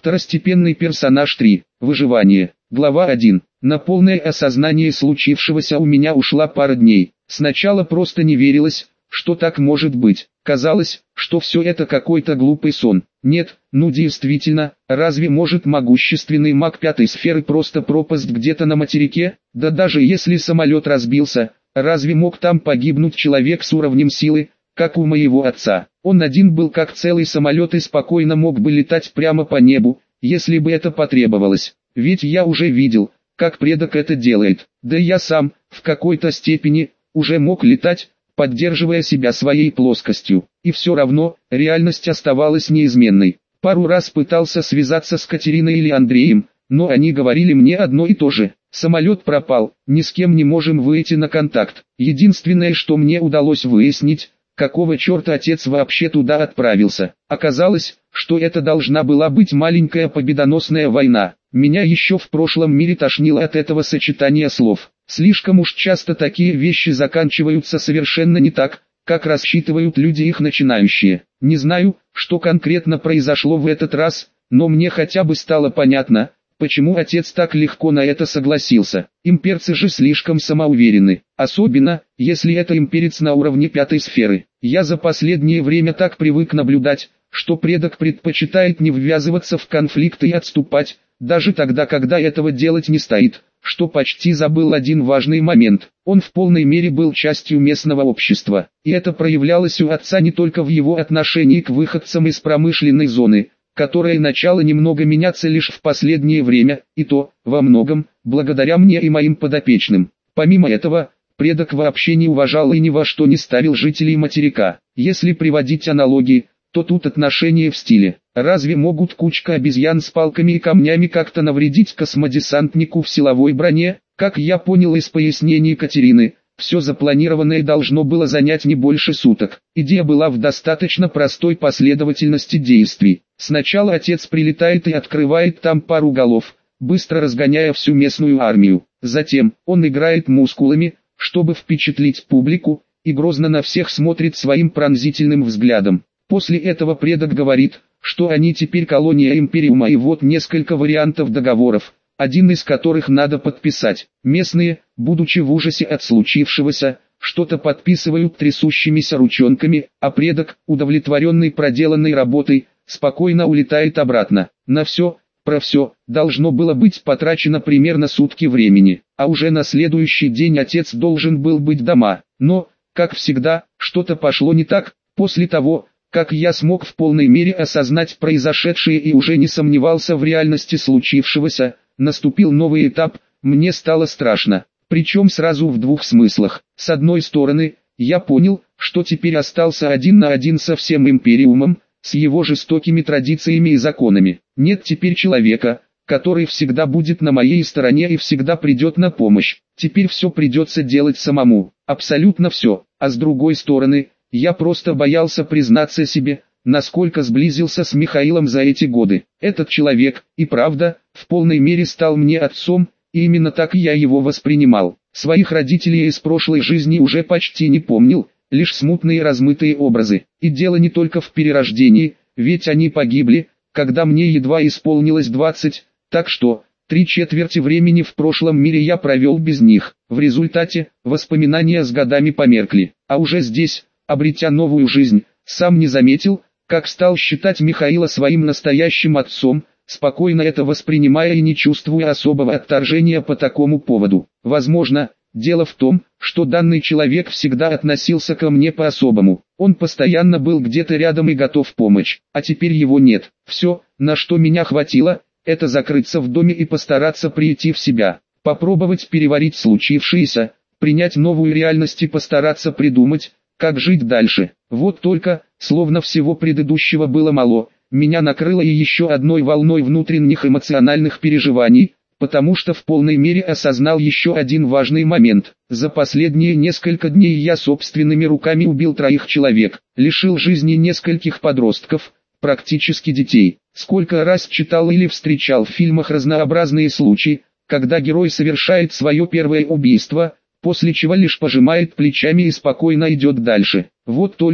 Второстепенный персонаж 3. Выживание. Глава 1. На полное осознание случившегося у меня ушла пара дней. Сначала просто не верилось, что так может быть. Казалось, что все это какой-то глупый сон. Нет, ну действительно, разве может могущественный маг пятой сферы просто пропасть где-то на материке? Да даже если самолет разбился, разве мог там погибнуть человек с уровнем силы, как у моего отца? Он один был как целый самолет и спокойно мог бы летать прямо по небу, если бы это потребовалось. Ведь я уже видел, как предок это делает. Да я сам, в какой-то степени, уже мог летать, поддерживая себя своей плоскостью. И все равно, реальность оставалась неизменной. Пару раз пытался связаться с Катериной или Андреем, но они говорили мне одно и то же. Самолет пропал, ни с кем не можем выйти на контакт. Единственное, что мне удалось выяснить, какого черта отец вообще туда отправился. Оказалось, что это должна была быть маленькая победоносная война. Меня еще в прошлом мире тошнило от этого сочетания слов. Слишком уж часто такие вещи заканчиваются совершенно не так, как рассчитывают люди их начинающие. Не знаю, что конкретно произошло в этот раз, но мне хотя бы стало понятно, почему отец так легко на это согласился. Имперцы же слишком самоуверены, особенно, если это имперец на уровне пятой сферы. Я за последнее время так привык наблюдать, что предок предпочитает не ввязываться в конфликты и отступать, даже тогда, когда этого делать не стоит, что почти забыл один важный момент. Он в полной мере был частью местного общества, и это проявлялось у отца не только в его отношении к выходцам из промышленной зоны, которое начало немного меняться лишь в последнее время, и то, во многом, благодаря мне и моим подопечным. Помимо этого, предок вообще не уважал и ни во что не ставил жителей материка. Если приводить аналогии, то тут отношения в стиле: разве могут кучка обезьян с палками и камнями как-то навредить космодесантнику в силовой броне? Как я понял из пояснений Катерины, все запланированное должно было занять не больше суток. Идея была в достаточно простой последовательности действий. Сначала отец прилетает и открывает там пару голов, быстро разгоняя всю местную армию. Затем, он играет мускулами, чтобы впечатлить публику, и грозно на всех смотрит своим пронзительным взглядом. После этого предок говорит, что они теперь колония Империума, и вот несколько вариантов договоров, один из которых надо подписать. Местные, будучи в ужасе от случившегося, что-то подписывают трясущимися ручонками, а предок, удовлетворенный проделанной работой, спокойно улетает обратно. На все, про все, должно было быть потрачено примерно сутки времени, а уже на следующий день отец должен был быть дома. Но, как всегда, что-то пошло не так. После того, как я смог в полной мере осознать произошедшее и уже не сомневался в реальности случившегося, наступил новый этап. Мне стало страшно, причем сразу в двух смыслах. С одной стороны, я понял, что теперь остался один на один со всем Империумом, с его жестокими традициями и законами. Нет теперь человека, который всегда будет на моей стороне и всегда придет на помощь. Теперь все придется делать самому, абсолютно все. А с другой стороны, я просто боялся признаться себе, насколько сблизился с Михаилом за эти годы. Этот человек, и правда, в полной мере стал мне отцом, и именно так я его воспринимал. Своих родителей из прошлой жизни уже почти не помнил, лишь смутные размытые образы. И дело не только в перерождении, ведь они погибли, когда мне едва исполнилось 20, так что 3/4 времени в прошлом мире я провел без них. В результате, воспоминания с годами померкли, а уже здесь, обретя новую жизнь, сам не заметил, как стал считать Михаила своим настоящим отцом, спокойно это воспринимая и не чувствуя особого отторжения по такому поводу. Возможно, дело в том, что данный человек всегда относился ко мне по-особому. Он постоянно был где-то рядом и готов помочь, а теперь его нет. Все, на что меня хватило, это закрыться в доме и постараться прийти в себя, попробовать переварить случившееся, принять новую реальность и постараться придумать, как жить дальше. Вот только, словно всего предыдущего было мало, меня накрыло и еще одной волной внутренних эмоциональных переживаний, потому что в полной мере осознал еще один важный момент. За последние несколько дней я собственными руками убил 3 человек, лишил жизни нескольких подростков, практически детей. Сколько раз читал или встречал в фильмах разнообразные случаи, когда герой совершает свое первое убийство, после чего лишь пожимает плечами и спокойно идет дальше. Вот только,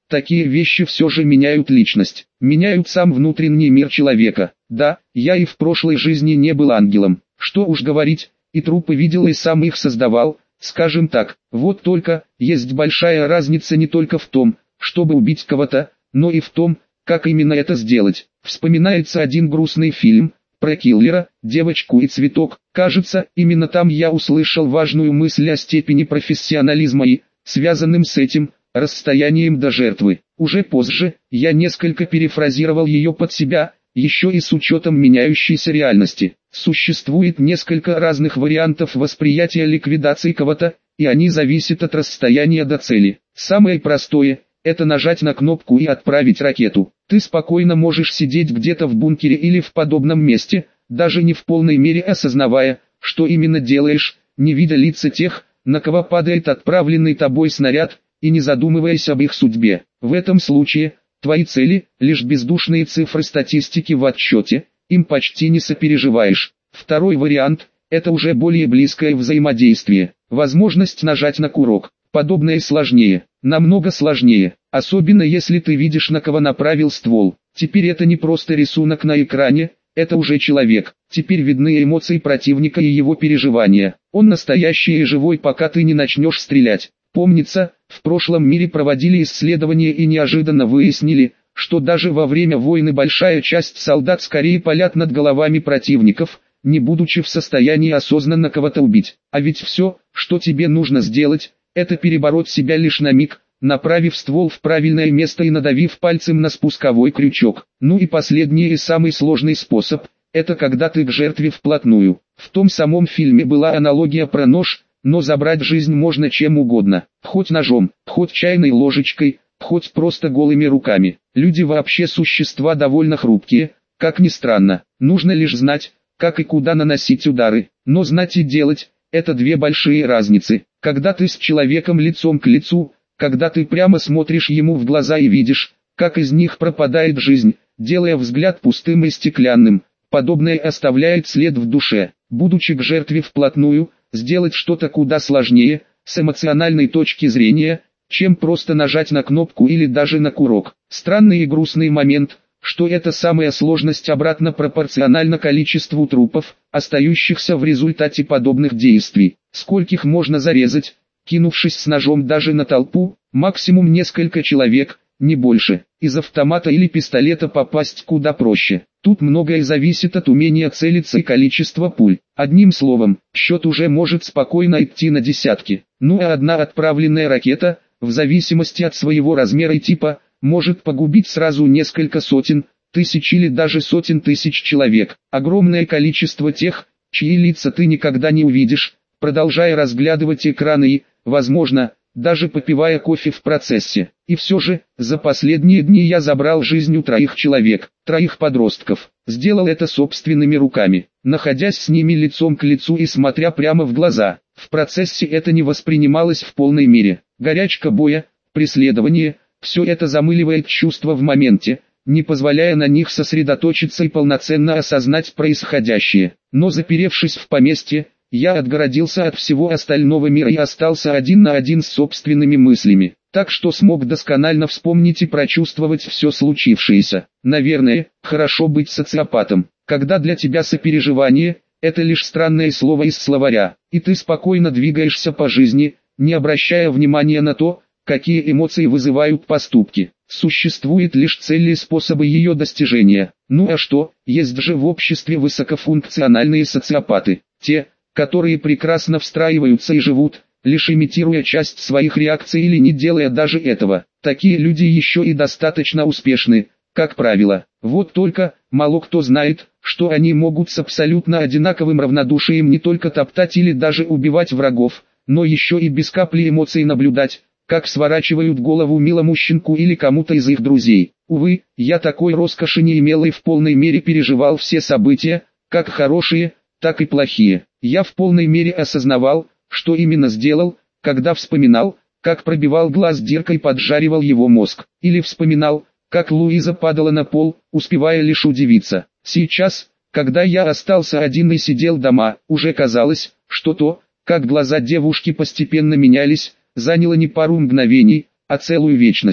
такие вещи все же меняют личность, меняют сам внутренний мир человека. Да, я и в прошлой жизни не был ангелом, что уж говорить, и трупы видел и сам их создавал, скажем так. Вот только, есть большая разница не только в том, чтобы убить кого-то, но и в том, как именно это сделать. Вспоминается один грустный фильм про киллера, девочку и цветок. Кажется, именно там я услышал важную мысль о степени профессионализма и, связанным с этим, расстоянием до жертвы. Уже позже, я несколько перефразировал ее под себя, еще и с учетом меняющейся реальности. Существует несколько разных вариантов восприятия ликвидации кого-то, и они зависят от расстояния до цели. Самое простое – это нажать на кнопку и отправить ракету. Ты спокойно можешь сидеть где-то в бункере или в подобном месте, даже не в полной мере осознавая, что именно делаешь, не видя лица тех, на кого падает отправленный тобой снаряд, и не задумываясь об их судьбе. В этом случае, твои цели – лишь бездушные цифры статистики в отчете, им почти не сопереживаешь. Второй вариант – это уже более близкое взаимодействие. Возможность нажать на курок. Подобное сложнее, намного сложнее, особенно если ты видишь, на кого направил ствол. Теперь это не просто рисунок на экране, это уже человек. Теперь видны эмоции противника и его переживания. Он настоящий и живой, пока ты не начнешь стрелять. Помнится, в прошлом мире проводили исследования и неожиданно выяснили, что даже во время войны большая часть солдат скорее палят над головами противников, не будучи в состоянии осознанно кого-то убить. А ведь все, что тебе нужно сделать, это перебороть себя лишь на миг, направив ствол в правильное место и надавив пальцем на спусковой крючок. Ну и последний и самый сложный способ – это когда ты к жертве вплотную. В том самом фильме была аналогия про нож, но забрать жизнь можно чем угодно. Хоть ножом, хоть чайной ложечкой, хоть просто голыми руками. Люди вообще существа довольно хрупкие, как ни странно. Нужно лишь знать, как и куда наносить удары. Но знать и делать – это две большие разницы. Когда ты с человеком лицом к лицу, когда ты прямо смотришь ему в глаза и видишь, как из них пропадает жизнь, делая взгляд пустым и стеклянным, подобное оставляет след в душе. Будучи к жертве вплотную, сделать что-то куда сложнее, с эмоциональной точки зрения, чем просто нажать на кнопку или даже на курок. Странный и грустный момент, что эта самая сложность обратно пропорциональна количеству трупов, остающихся в результате подобных действий. Скольких можно зарезать, кинувшись с ножом даже на толпу, максимум несколько человек, не больше. Из автомата или пистолета попасть куда проще. Тут многое зависит от умения целиться и количества пуль. Одним словом, счет уже может спокойно идти на десятки. Ну а одна отправленная ракета, в зависимости от своего размера и типа, может погубить сразу несколько сотен, тысяч или даже сотен тысяч человек. Огромное количество тех, чьи лица ты никогда не увидишь, продолжая разглядывать экраны и, возможно, даже попивая кофе в процессе. И все же, за последние дни я забрал жизнь у 3 человек, 3 подростков. Сделал это собственными руками, находясь с ними лицом к лицу и смотря прямо в глаза. В процессе это не воспринималось в полной мере. Горячка боя, преследование, все это замыливает чувства в моменте, не позволяя на них сосредоточиться и полноценно осознать происходящее. Но заперевшись в поместье, я отгородился от всего остального мира и остался один на один с собственными мыслями, так что смог досконально вспомнить и прочувствовать все случившееся. Наверное, хорошо быть социопатом, когда для тебя сопереживание – это лишь странное слово из словаря, и ты спокойно двигаешься по жизни, не обращая внимания на то, какие эмоции вызывают поступки. Существует лишь цель и способы ее достижения. Ну а что, есть же в обществе высокофункциональные социопаты, те, которые прекрасно встраиваются и живут, лишь имитируя часть своих реакций или не делая даже этого. Такие люди еще и достаточно успешны, как правило. Вот только, мало кто знает, что они могут с абсолютно одинаковым равнодушием не только топтать или даже убивать врагов, но еще и без капли эмоций наблюдать, как сворачивают голову милому щенку или кому-то из их друзей. Увы, я такой роскоши не имел и в полной мере переживал все события, как хорошие, так и плохие. Я в полной мере осознавал, что именно сделал, когда вспоминал, как пробивал глаз дыркой и поджаривал его мозг. Или вспоминал, как Луиза падала на пол, успевая лишь удивиться. Сейчас, когда я остался один и сидел дома, уже казалось, что то, как глаза девушки постепенно менялись, заняло не пару мгновений, а целую вечность.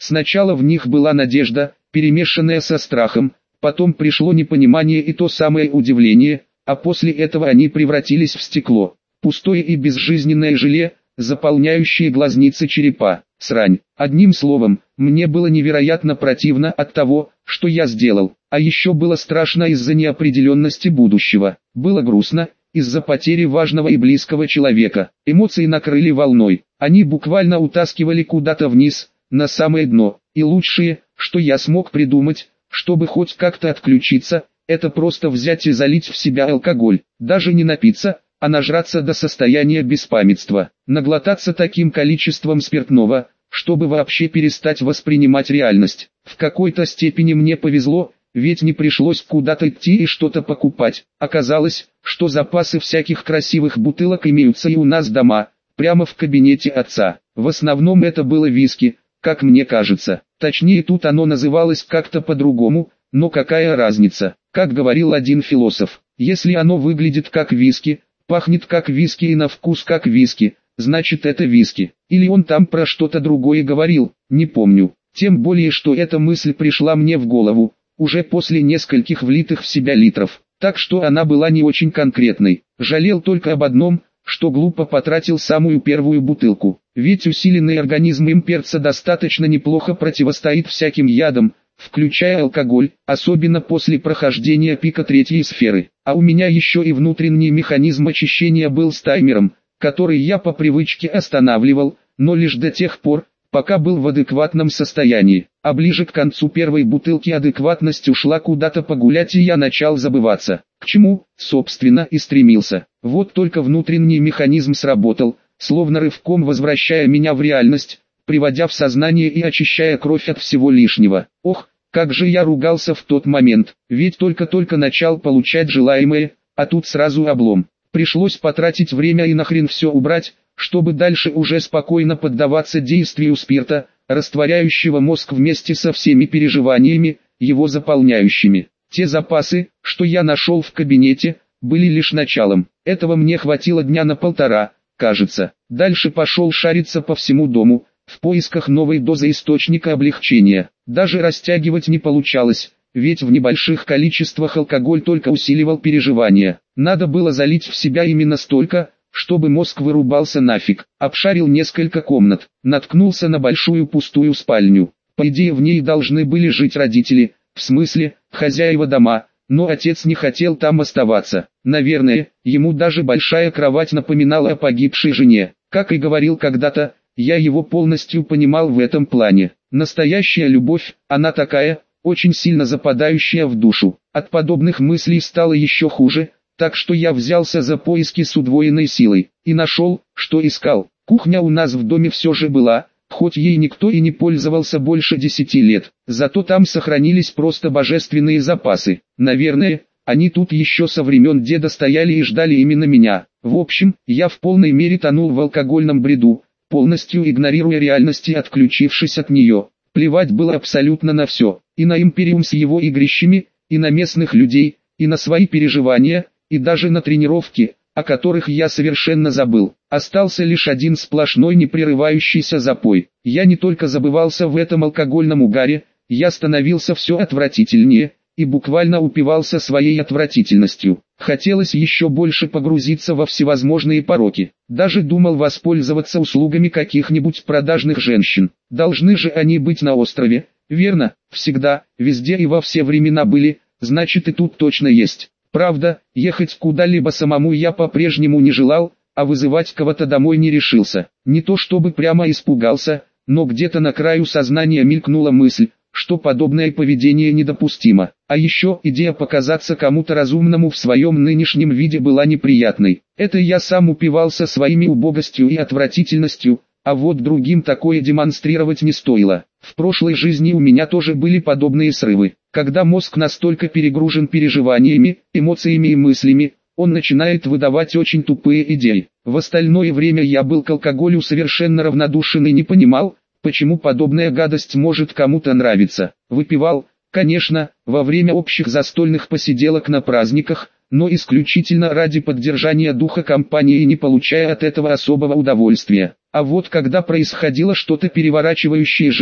Сначала в них была надежда, перемешанная со страхом, потом пришло непонимание и то самое удивление, а после этого они превратились в стекло, пустое и безжизненное желе, заполняющее глазницы черепа. Срань. Одним словом, мне было невероятно противно от того, что я сделал, а еще было страшно из-за неопределенности будущего. Было грустно, из-за потери важного и близкого человека. Эмоции накрыли волной, они буквально утаскивали куда-то вниз, на самое дно. И лучшее, что я смог придумать, чтобы хоть как-то отключиться, это просто взять и залить в себя алкоголь, даже не напиться, а нажраться до состояния беспамятства, наглотаться таким количеством спиртного, чтобы вообще перестать воспринимать реальность. В какой-то степени мне повезло, ведь не пришлось куда-то идти и что-то покупать. Оказалось, что запасы всяких красивых бутылок имеются и у нас дома, прямо в кабинете отца. В основном это было виски, как мне кажется. Точнее, тут оно называлось как-то по-другому, но какая разница? Как говорил один философ, если оно выглядит как виски, пахнет как виски и на вкус как виски, значит это виски. Или он там про что-то другое говорил, не помню. Тем более, что эта мысль пришла мне в голову, уже после нескольких влитых в себя литров. Так что она была не очень конкретной. Жалел только об одном, что глупо потратил самую первую бутылку. Ведь усиленный организм имперца достаточно неплохо противостоит всяким ядам, включая алкоголь, особенно после прохождения пика третьей сферы. А у меня еще и внутренний механизм очищения был с таймером, который я по привычке останавливал, но лишь до тех пор, пока был в адекватном состоянии. А ближе к концу первой бутылки адекватность ушла куда-то погулять, и я начал забываться. К чему, собственно, и стремился. Вот только внутренний механизм сработал, словно рывком возвращая меня в реальность, приводя в сознание и очищая кровь от всего лишнего. Ох, как же я ругался в тот момент, ведь только-только начал получать желаемое, а тут сразу облом. Пришлось потратить время и нахрен все убрать, чтобы дальше уже спокойно поддаваться действию спирта, растворяющего мозг вместе со всеми переживаниями, его заполняющими. Те запасы, что я нашел в кабинете, были лишь началом. Этого мне хватило дня на полтора, кажется. Дальше пошел шариться по всему дому, в поисках новой дозы источника облегчения. Даже растягивать не получалось, ведь в небольших количествах алкоголь только усиливал переживания. Надо было залить в себя именно столько, чтобы мозг вырубался нафиг. Обшарил несколько комнат, наткнулся на большую пустую спальню. По идее, в ней должны были жить родители, в смысле, хозяева дома, но отец не хотел там оставаться. Наверное, ему даже большая кровать напоминала о погибшей жене. Как и говорил когда-то, я его полностью понимал в этом плане. Настоящая любовь, она такая, очень сильно западающая в душу. От подобных мыслей стало еще хуже, так что я взялся за поиски с удвоенной силой, и нашел, что искал. Кухня у нас в доме все же была, хоть ей никто и не пользовался больше 10 лет, зато там сохранились просто божественные запасы. Наверное, они тут еще со времен деда стояли и ждали именно меня. В общем, я в полной мере тонул в алкогольном бреду, полностью игнорируя реальность и отключившись от нее. Плевать было абсолютно на все, и на Империум с его игрищами, и на местных людей, и на свои переживания, и даже на тренировки, о которых я совершенно забыл. Остался лишь один сплошной непрерывающийся запой. Я не только забывался в этом алкогольном угаре, я становился все отвратительнее, и буквально упивался своей отвратительностью. Хотелось еще больше погрузиться во всевозможные пороки. Даже думал воспользоваться услугами каких-нибудь продажных женщин. Должны же они быть на острове, верно? Всегда, везде и во все времена были, значит и тут точно есть. Правда, ехать куда-либо самому я по-прежнему не желал, а вызывать кого-то домой не решился. Не то чтобы прямо испугался, но где-то на краю сознания мелькнула мысль, что подобное поведение недопустимо. А еще идея показаться кому-то разумному в своем нынешнем виде была неприятной. Это я сам упивался своими убогостью и отвратительностью, а вот другим такое демонстрировать не стоило. В прошлой жизни у меня тоже были подобные срывы. Когда мозг настолько перегружен переживаниями, эмоциями и мыслями, он начинает выдавать очень тупые идеи. В остальное время я был к алкоголю совершенно равнодушен и не понимал, почему подобная гадость может кому-то нравиться. Выпивал, конечно, во время общих застольных посиделок на праздниках, но исключительно ради поддержания духа компании, не получая от этого особого удовольствия. А вот когда происходило что-то переворачивающее жизнь,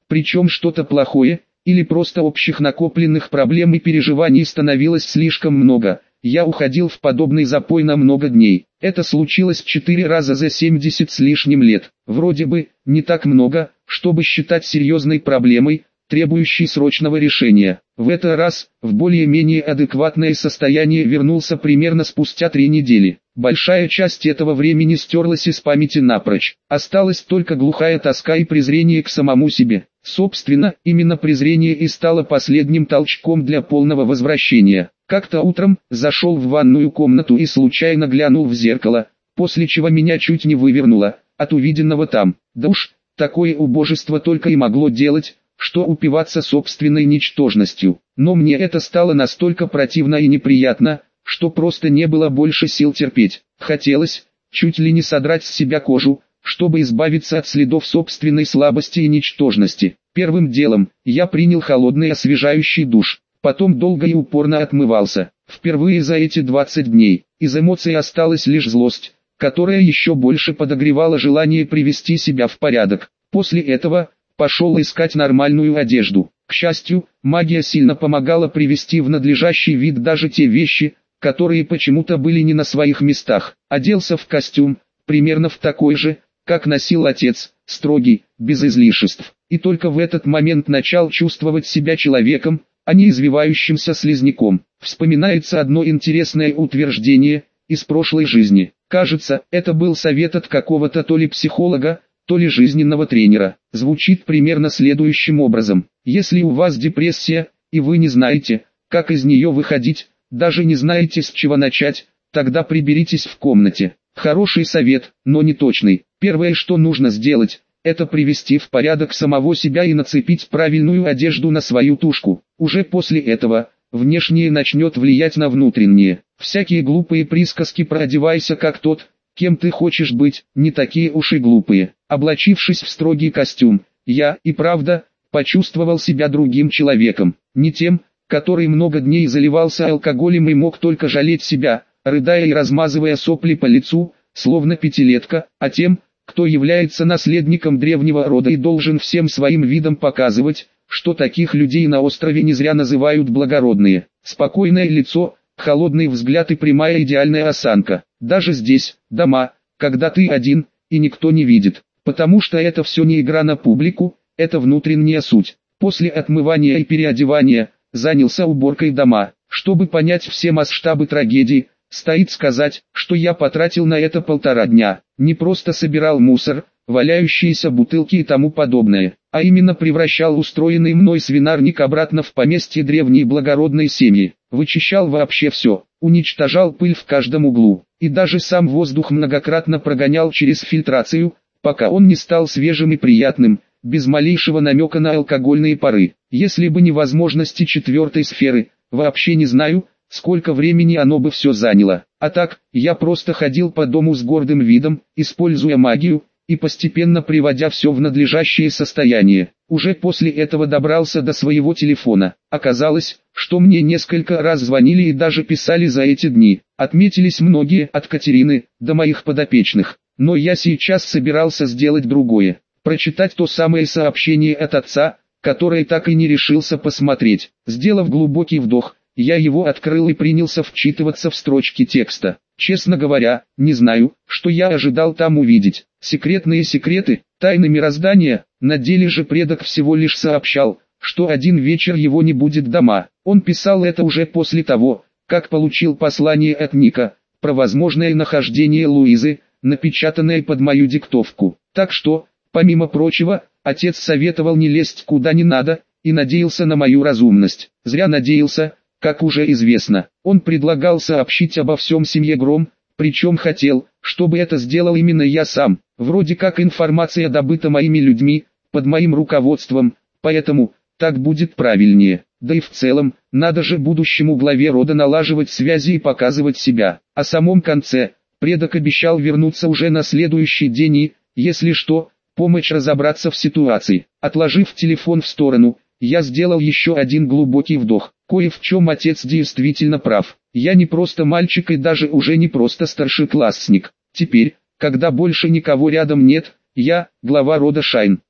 причем что-то плохое, или просто общих накопленных проблем и переживаний становилось слишком много. Я уходил в подобный запой на много дней. Это случилось 4 раза за 70 с лишним лет. Вроде бы, не так много, чтобы считать серьезной проблемой, требующей срочного решения. В этот раз, в более-менее адекватное состояние вернулся примерно спустя 3 недели. Большая часть этого времени стерлась из памяти напрочь. Осталась только глухая тоска и презрение к самому себе. Собственно, именно презрение и стало последним толчком для полного возвращения. Как-то утром, зашел в ванную комнату и случайно глянул в зеркало, после чего меня чуть не вывернуло, от увиденного там. Да уж, такое убожество только и могло делать, что упиваться собственной ничтожностью. Но мне это стало настолько противно и неприятно, что просто не было больше сил терпеть. Хотелось, чуть ли не содрать с себя кожу, чтобы избавиться от следов собственной слабости и ничтожности. Первым делом, я принял холодный освежающий душ, потом долго и упорно отмывался. Впервые за эти 20 дней, из эмоций осталась лишь злость, которая еще больше подогревала желание привести себя в порядок. После этого, пошел искать нормальную одежду. К счастью, магия сильно помогала привести в надлежащий вид даже те вещи, которые почему-то были не на своих местах. Оделся в костюм, примерно в такой же, как носил отец, строгий, без излишеств. И только в этот момент начал чувствовать себя человеком, а не извивающимся слизняком. Вспоминается одно интересное утверждение из прошлой жизни. Кажется, это был совет от какого-то то ли психолога, то ли жизненного тренера. Звучит примерно следующим образом. Если у вас депрессия, и вы не знаете, как из нее выходить, даже не знаете с чего начать, тогда приберитесь в комнате. Хороший совет, но не точный. Первое, что нужно сделать, это привести в порядок самого себя и нацепить правильную одежду на свою тушку. Уже после этого, внешнее начнет влиять на внутреннее. Всякие глупые присказки про «одевайся как тот», кем ты хочешь быть, не такие уж и глупые. Облачившись в строгий костюм, я, и правда, почувствовал себя другим человеком. Не тем, который много дней заливался алкоголем и мог только жалеть себя, рыдая и размазывая сопли по лицу, словно пятилетка, а тем, кто является наследником древнего рода и должен всем своим видом показывать, что таких людей на острове не зря называют благородные. Спокойное лицо, холодный взгляд и прямая идеальная осанка. Даже здесь, дома, когда ты один, и никто не видит. Потому что это все не игра на публику, это внутренняя суть. После отмывания и переодевания, занялся уборкой дома. Чтобы понять все масштабы трагедии, стоит сказать, что я потратил на это 1,5 дня. Не просто собирал мусор, валяющиеся бутылки и тому подобное, а именно превращал устроенный мной свинарник обратно в поместье древней благородной семьи. Вычищал вообще все, уничтожал пыль в каждом углу, и даже сам воздух многократно прогонял через фильтрацию, пока он не стал свежим и приятным, без малейшего намека на алкогольные пары. Если бы не возможности 4-й сферы, вообще не знаю, сколько времени оно бы все заняло. А так, я просто ходил по дому с гордым видом, используя магию, и постепенно приводя все в надлежащее состояние. Уже после этого добрался до своего телефона. Оказалось, что мне несколько раз звонили и даже писали за эти дни. Отметились многие, от Катерины до моих подопечных. Но я сейчас собирался сделать другое. Прочитать то самое сообщение от отца, которое так и не решился посмотреть. Сделав глубокий вдох, я его открыл и принялся вчитываться в строчки текста. Честно говоря, не знаю, что я ожидал там увидеть. Секретные секреты, тайны мироздания. На деле же предок всего лишь сообщал, что один вечер его не будет дома. Он писал это уже после того, как получил послание от Ника, про возможное нахождение Луизы, напечатанное под мою диктовку. Так что, помимо прочего, отец советовал не лезть куда не надо, и надеялся на мою разумность. Зря надеялся. Как уже известно, он предлагал сообщить обо всем семье Гром, причем хотел, чтобы это сделал именно я сам. Вроде как информация добыта моими людьми, под моим руководством, поэтому, так будет правильнее. Да и в целом, надо же будущему главе рода налаживать связи и показывать себя. О самом конце, предок обещал вернуться уже на следующий день и, если что, помочь разобраться в ситуации. Отложив телефон в сторону, я сделал еще один глубокий вдох. Кое в чем отец действительно прав. Я не просто мальчик и даже уже не просто старшеклассник. Теперь, когда больше никого рядом нет, я, глава рода Шайн.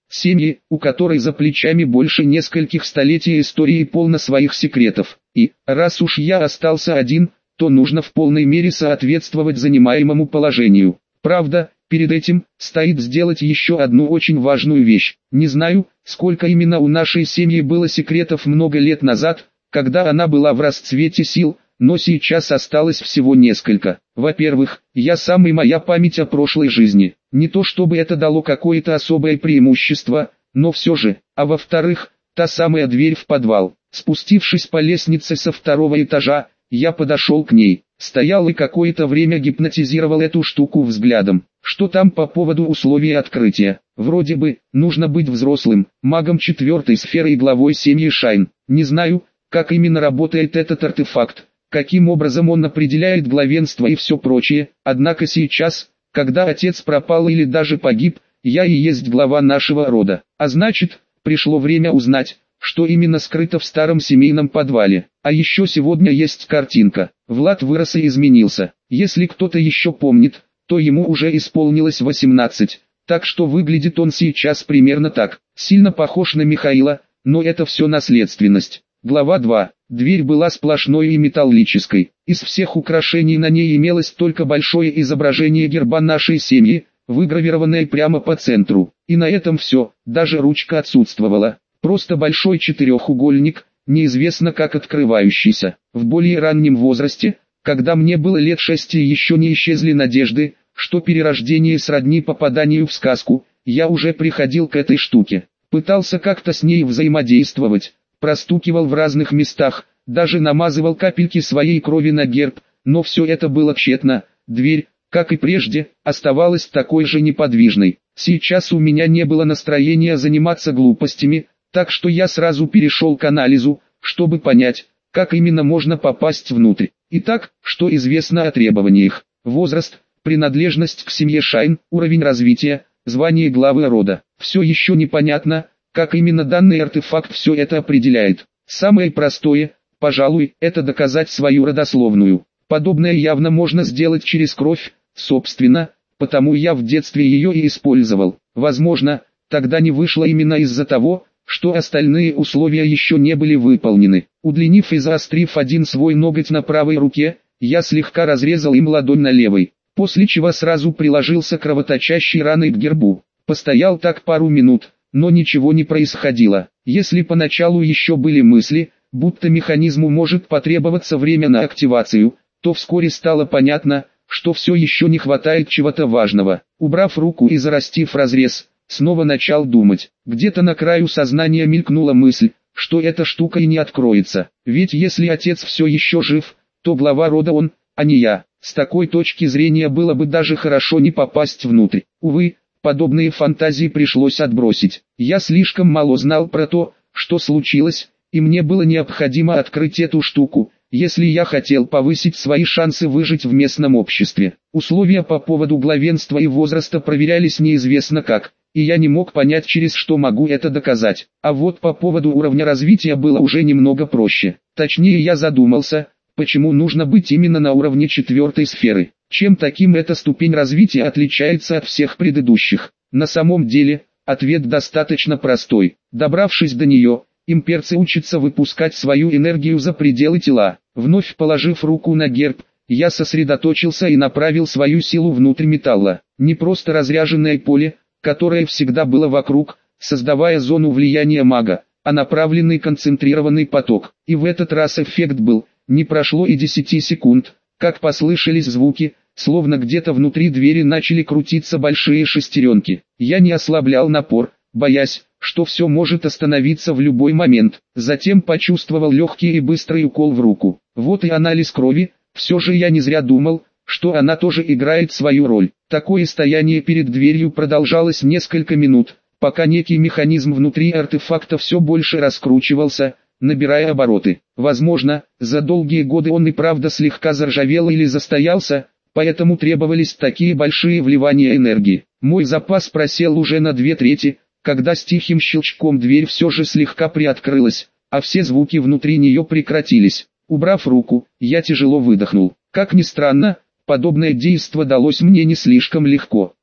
Семьи, у которой за плечами больше нескольких столетий истории полно своих секретов. И, раз уж я остался один, то нужно в полной мере соответствовать занимаемому положению. Правда, перед этим стоит сделать еще одну очень важную вещь. Не знаю, сколько именно у нашей семьи было секретов много лет назад, когда она была в расцвете сил, но сейчас осталось всего несколько. Во-первых, я сам и моя память о прошлой жизни. Не то чтобы это дало какое-то особое преимущество, но все же. А во-вторых, та самая дверь в подвал. Спустившись по лестнице со второго этажа, я подошел к ней. Стоял и какое-то время гипнотизировал эту штуку взглядом. Что там по поводу условий открытия? Вроде бы, нужно быть взрослым, магом 4-й сферы и главой семьи Шайн. Не знаю, как именно работает этот артефакт, каким образом он определяет главенство и все прочее, однако сейчас, когда отец пропал или даже погиб, я и есть глава нашего рода. А значит, пришло время узнать, что именно скрыто в старом семейном подвале. А еще сегодня есть картинка. Влад вырос и изменился. Если кто-то еще помнит, то ему уже исполнилось 18, так что выглядит он сейчас примерно так. Сильно похож на Михаила, но это все наследственность. Глава 2. Дверь была сплошной и металлической. Из всех украшений на ней имелось только большое изображение герба нашей семьи, выгравированное прямо по центру. И на этом все, даже ручка отсутствовала. Просто большой четырехугольник, неизвестно как открывающийся. В более раннем возрасте, когда мне было лет 6 и еще не исчезли надежды, что перерождение сродни попаданию в сказку, я уже приходил к этой штуке. Пытался как-то с ней взаимодействовать, простукивал в разных местах, даже намазывал капельки своей крови на герб, но все это было тщетно. Дверь, как и прежде, оставалась такой же неподвижной. Сейчас у меня не было настроения заниматься глупостями, так что я сразу перешел к анализу, чтобы понять, как именно можно попасть внутрь. Итак, что известно о требованиях? Возраст, принадлежность к семье Шайн, уровень развития, звание главы рода. Все еще непонятно, как именно данный артефакт все это определяет. Самое простое, пожалуй, это доказать свою родословную. Подобное явно можно сделать через кровь, собственно, потому я в детстве ее и использовал. Возможно, тогда не вышло именно из-за того, что остальные условия еще не были выполнены. Удлинив и заострив один свой ноготь на правой руке, я слегка разрезал им ладонь на левой, после чего сразу приложился кровоточащей раной к гербу. Постоял так пару минут, но ничего не происходило. Если поначалу еще были мысли, будто механизму может потребоваться время на активацию, то вскоре стало понятно, что все еще не хватает чего-то важного. Убрав руку и зарастив разрез, снова начал думать. Где-то на краю сознания мелькнула мысль, что эта штука и не откроется. Ведь если отец все еще жив, то глава рода он, а не я. С такой точки зрения было бы даже хорошо не попасть внутрь. Увы, подобные фантазии пришлось отбросить. Я слишком мало знал про то, что случилось, и мне было необходимо открыть эту штуку, если я хотел повысить свои шансы выжить в местном обществе. Условия по поводу главенства и возраста проверялись неизвестно как, и я не мог понять, через что могу это доказать. А вот по поводу уровня развития было уже немного проще. Точнее, я задумался, почему нужно быть именно на уровне 4-й сферы. Чем таким эта ступень развития отличается от всех предыдущих? На самом деле, ответ достаточно простой. Добравшись до нее, имперцы учатся выпускать свою энергию за пределы тела. Вновь положив руку на герб, я сосредоточился и направил свою силу внутрь металла. Не просто разряженное поле, которое всегда было вокруг, создавая зону влияния мага, а направленный концентрированный поток. И в этот раз эффект был. Не прошло и 10 секунд, как послышались звуки, словно где-то внутри двери начали крутиться большие шестеренки. Я не ослаблял напор, боясь, что все может остановиться в любой момент. Затем почувствовал легкий и быстрый укол в руку. Вот и анализ крови. Все же я не зря думал, что она тоже играет свою роль. Такое стояние перед дверью продолжалось несколько минут, пока некий механизм внутри артефакта все больше раскручивался, набирая обороты. Возможно, за долгие годы он и правда слегка заржавел или застоялся, поэтому требовались такие большие вливания энергии. Мой запас просел уже на 2/3, когда с тихим щелчком дверь все же слегка приоткрылась, а все звуки внутри нее прекратились. Убрав руку, я тяжело выдохнул. Как ни странно, подобное действо далось мне не слишком легко.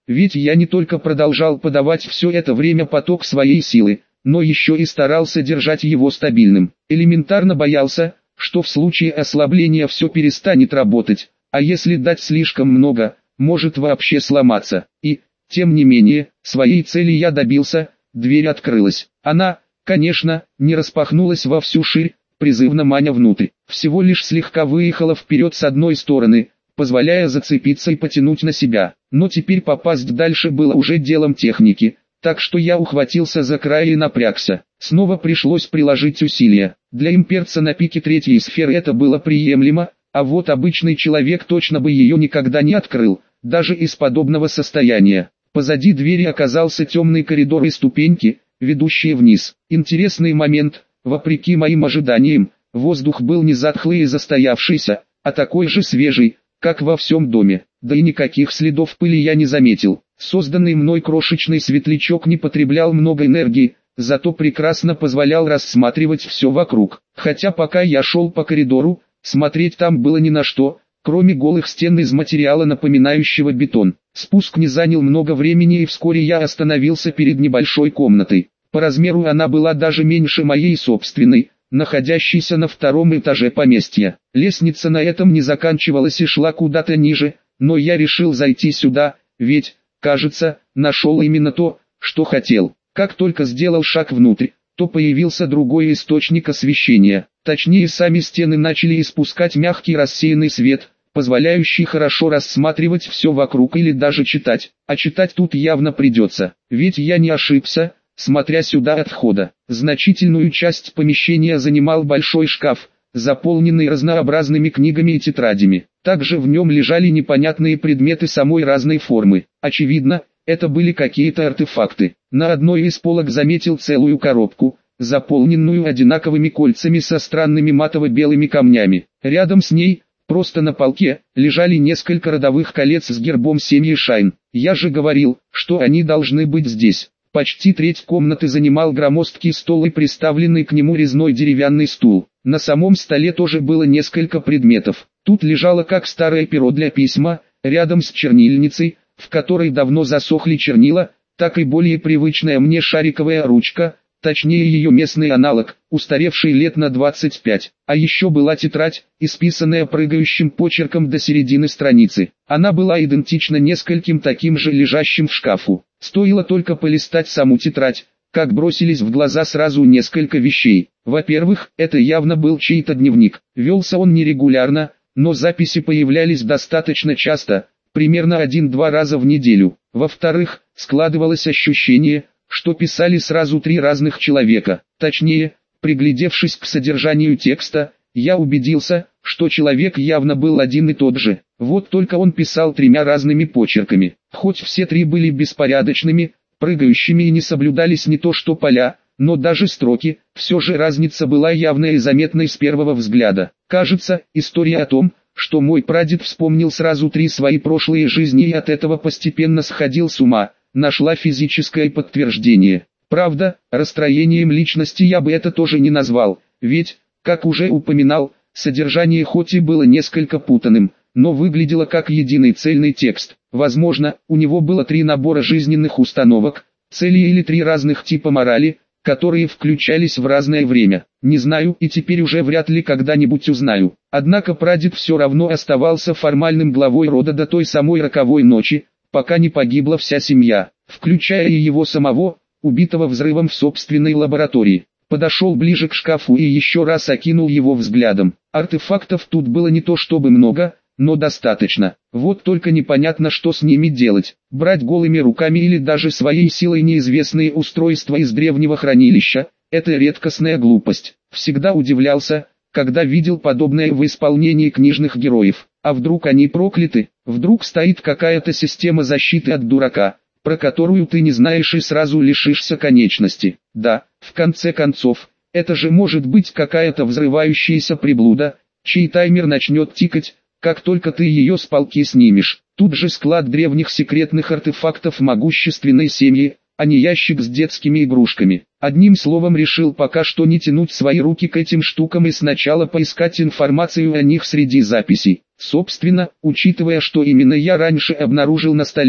ведь я не только продолжал подавать все это время поток своей силы, но еще и старался держать его стабильным. Элементарно боялся, что в случае ослабления все перестанет работать, а если дать слишком много, может вообще сломаться. И, тем не менее, своей цели я добился, дверь открылась. Она, конечно, не распахнулась во всю ширь, призывно маня внутрь, всего лишь слегка выехала вперед с одной стороны, позволяя зацепиться и потянуть на себя. Но теперь попасть дальше было уже делом техники, так что я ухватился за край и напрягся. Снова пришлось приложить усилия. Для имперца на пике третьей сферы это было приемлемо, а вот обычный человек точно бы ее никогда не открыл, даже из подобного состояния. Позади двери оказался темный коридор и ступеньки, ведущие вниз. Интересный момент, вопреки моим ожиданиям, воздух был не затхлый и застоявшийся, а такой же свежий, как во всем доме. Да и никаких следов пыли я не заметил. Созданный мной крошечный светлячок не потреблял много энергии, зато прекрасно позволял рассматривать все вокруг. Хотя пока я шел по коридору, смотреть там было ни на что, кроме голых стен из материала, напоминающего бетон. Спуск не занял много времени, и вскоре я остановился перед небольшой комнатой. По размеру она была даже меньше моей собственной, находящейся на втором этаже поместья. Лестница на этом не заканчивалась и шла куда-то ниже, но я решил зайти сюда, ведь, кажется, нашел именно то, что хотел. Как только сделал шаг внутрь, то появился другой источник освещения. Точнее, сами стены начали испускать мягкий рассеянный свет, позволяющий хорошо рассматривать все вокруг или даже читать. А читать тут явно придется, ведь я не ошибся, смотря сюда от входа. Значительную часть помещения занимал большой шкаф, заполненный разнообразными книгами и тетрадями. Также в нем лежали непонятные предметы самой разной формы. Очевидно, это были какие-то артефакты. На одной из полок заметил целую коробку, заполненную одинаковыми кольцами со странными матово-белыми камнями. Рядом с ней, просто на полке, лежали несколько родовых колец с гербом семьи Шайн. Я же говорил, что они должны быть здесь. Почти треть комнаты занимал громоздкий стол и приставленный к нему резной деревянный стул. На самом столе тоже было несколько предметов. Тут лежало как старое перо для письма, рядом с чернильницей, в которой давно засохли чернила, так и более привычная мне шариковая ручка, точнее ее местный аналог, устаревший лет на 25. А еще была тетрадь, исписанная прыгающим почерком до середины страницы. Она была идентична нескольким таким же лежащим в шкафу. Стоило только полистать саму тетрадь, как бросились в глаза сразу несколько вещей. Во-первых, это явно был чей-то дневник. Велся он нерегулярно, но записи появлялись достаточно часто, примерно 1-2 раза в неделю. Во-вторых, складывалось ощущение, что писали сразу 3 разных человека. Точнее, приглядевшись к содержанию текста, я убедился, что человек явно был один и тот же. Вот только он писал 3 разными почерками. Хоть все 3 были беспорядочными, прыгающими и не соблюдались не то что поля, но даже строки, все же разница была явной и заметной с первого взгляда. Кажется, история о том, что мой прадед вспомнил сразу 3 свои прошлые жизни и от этого постепенно сходил с ума, нашла физическое подтверждение. Правда, расстроением личности я бы это тоже не назвал, ведь, как уже упоминал, содержание хоть и было несколько путанным, но выглядело как единый цельный текст. Возможно, у него было 3 набора жизненных установок, целей или 3 разных типа морали, которые включались в разное время. Не знаю и теперь уже вряд ли когда-нибудь узнаю. Однако прадед все равно оставался формальным главой рода до той самой роковой ночи, пока не погибла вся семья, включая и его самого, убитого взрывом в собственной лаборатории. Подошел ближе к шкафу и еще раз окинул его взглядом. Артефактов тут было не то чтобы много, но достаточно. Вот только непонятно, что с ними делать. Брать голыми руками или даже своей силой неизвестные устройства из древнего хранилища – это редкостная глупость. Всегда удивлялся, когда видел подобное в исполнении книжных героев. А вдруг они прокляты? Вдруг стоит какая-то система защиты от дурака, про которую ты не знаешь и сразу лишишься конечности. Да, в конце концов, это же может быть какая-то взрывающаяся приблуда, чей таймер начнет тикать, как только ты ее с полки снимешь. Тут же склад древних секретных артефактов могущественной семьи, а не ящик с детскими игрушками. Одним словом, решил пока что не тянуть свои руки к этим штукам и сначала поискать информацию о них среди записей. Собственно, учитывая, что именно я раньше обнаружил на столе,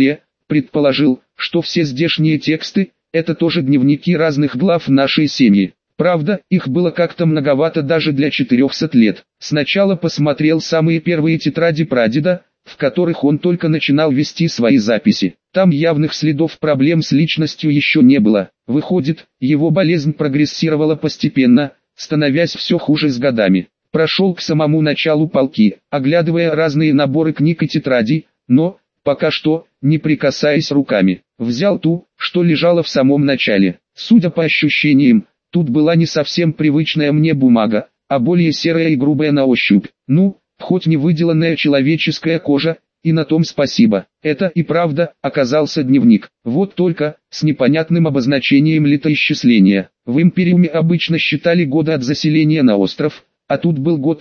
предположил, что все здешние тексты – это тоже дневники разных глав нашей семьи. Правда, их было как-то многовато даже для 400 лет. Сначала посмотрел самые первые тетради прадеда, в которых он только начинал вести свои записи. Там явных следов проблем с личностью еще не было. Выходит, его болезнь прогрессировала постепенно, становясь все хуже с годами. Прошел к самому началу полки, оглядывая разные наборы книг и тетрадей, но, пока что, не прикасаясь руками. Взял ту, что лежала в самом начале. Судя по ощущениям, тут была не совсем привычная мне бумага, а более серая и грубая на ощупь. Ну, хоть не выделанная человеческая кожа, и на том спасибо. Это и правда оказался дневник. Вот только, с непонятным обозначением летоисчисления. В Империуме обычно считали годы от заселения на остров, а тут был год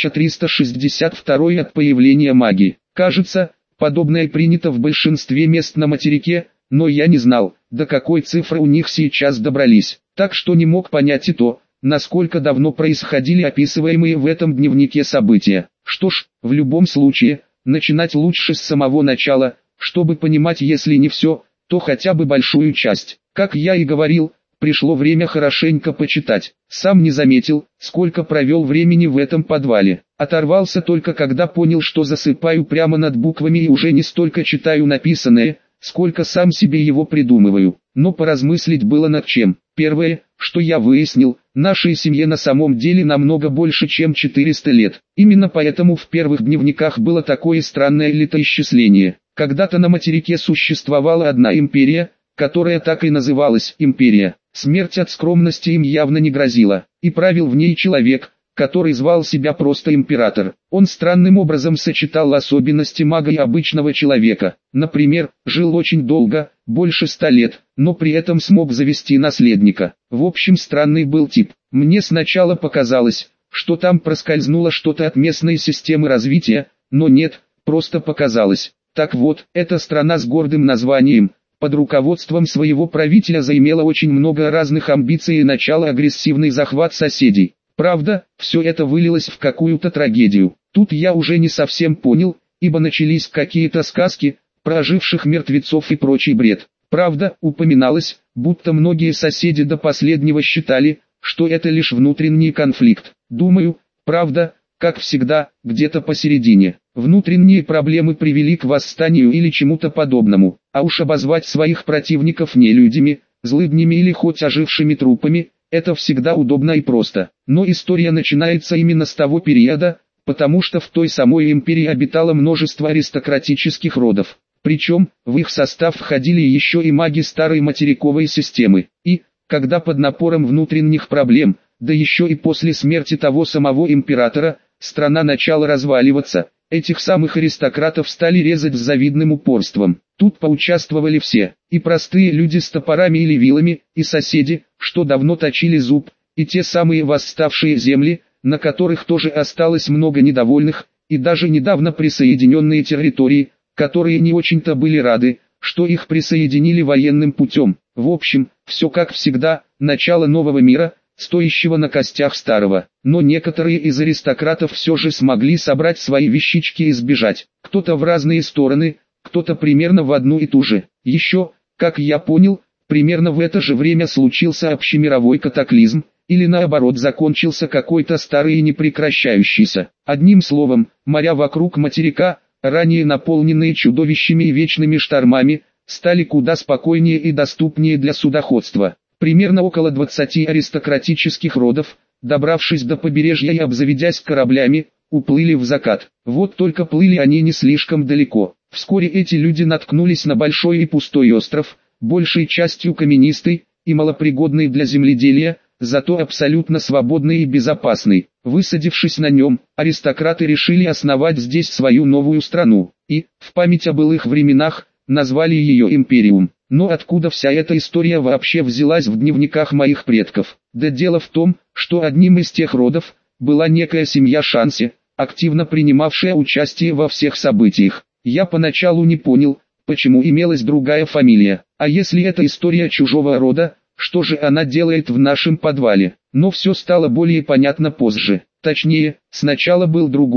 1362 от появления магии. Кажется, подобное принято в большинстве мест на материке, но я не знал, до какой цифры у них сейчас добрались. Так что не мог понять и то, насколько давно происходили описываемые в этом дневнике события. Что ж, в любом случае, начинать лучше с самого начала, чтобы понимать если не все, то хотя бы большую часть. Как я и говорил, пришло время хорошенько почитать. Сам не заметил, сколько провел времени в этом подвале. Оторвался только когда понял, что засыпаю прямо над буквами и уже не столько читаю написанное, сколько сам себе его придумываю. Но поразмыслить было над чем. Первое, что я выяснил, нашей семье на самом деле намного больше, чем 400 лет. Именно поэтому в первых дневниках было такое странное летоисчисление. Когда-то на материке существовала одна империя, которая так и называлась «Империя». Смерть от скромности им явно не грозила, и правил в ней человек, который звал себя просто император. Он странным образом сочетал особенности мага и обычного человека. Например, жил очень долго, больше 100 лет, но при этом смог завести наследника. В общем, странный был тип. Мне сначала показалось, что там проскользнуло что-то от местной системы развития, но нет, просто показалось. Так вот, эта страна с гордым названием, под руководством своего правителя заимела очень много разных амбиций и начала агрессивный захват соседей. Правда, все это вылилось в какую-то трагедию. Тут я уже не совсем понял, ибо начались какие-то сказки, про оживших мертвецов и прочий бред. Правда, упоминалось, будто многие соседи до последнего считали, что это лишь внутренний конфликт. Думаю, правда, как всегда, где-то посередине. Внутренние проблемы привели к восстанию или чему-то подобному, а уж обозвать своих противников нелюдями, злыднями или хоть ожившими трупами, это всегда удобно и просто. Но история начинается именно с того периода, потому что в той самой империи обитало множество аристократических родов. Причем, в их состав входили еще и маги старой материковой системы. И, когда под напором внутренних проблем, да еще и после смерти того самого императора, страна начала разваливаться, этих самых аристократов стали резать с завидным упорством. Тут поучаствовали все, и простые люди с топорами или вилами, и соседи, что давно точили зуб, и те самые восставшие земли, на которых тоже осталось много недовольных, и даже недавно присоединенные территории, которые не очень-то были рады, что их присоединили военным путем. В общем, все как всегда, начало нового мира, стоящего на костях старого. Но некоторые из аристократов все же смогли собрать свои вещички и сбежать. Кто-то в разные стороны, кто-то примерно в одну и ту же. Еще, как я понял, примерно в это же время случился общемировой катаклизм, или наоборот закончился какой-то старый и непрекращающийся. Одним словом, моря вокруг материка, ранее наполненные чудовищами и вечными штормами, стали куда спокойнее и доступнее для судоходства. Примерно около 20 аристократических родов, добравшись до побережья и обзаведясь кораблями, уплыли в закат. Вот только плыли они не слишком далеко. Вскоре эти люди наткнулись на большой и пустой остров, большей частью каменистый и малопригодный для земледелия, зато абсолютно свободный и безопасный. Высадившись на нем, аристократы решили основать здесь свою новую страну, и, в память о былых временах, назвали ее Империум. Но откуда вся эта история вообще взялась в дневниках моих предков? Да дело в том, что одним из тех родов была некая семья Шанси, активно принимавшая участие во всех событиях. Я поначалу не понял, почему имелась другая фамилия. А если это история чужого рода, что же она делает в нашем подвале? Но все стало более понятно позже. Точнее, сначала был другой,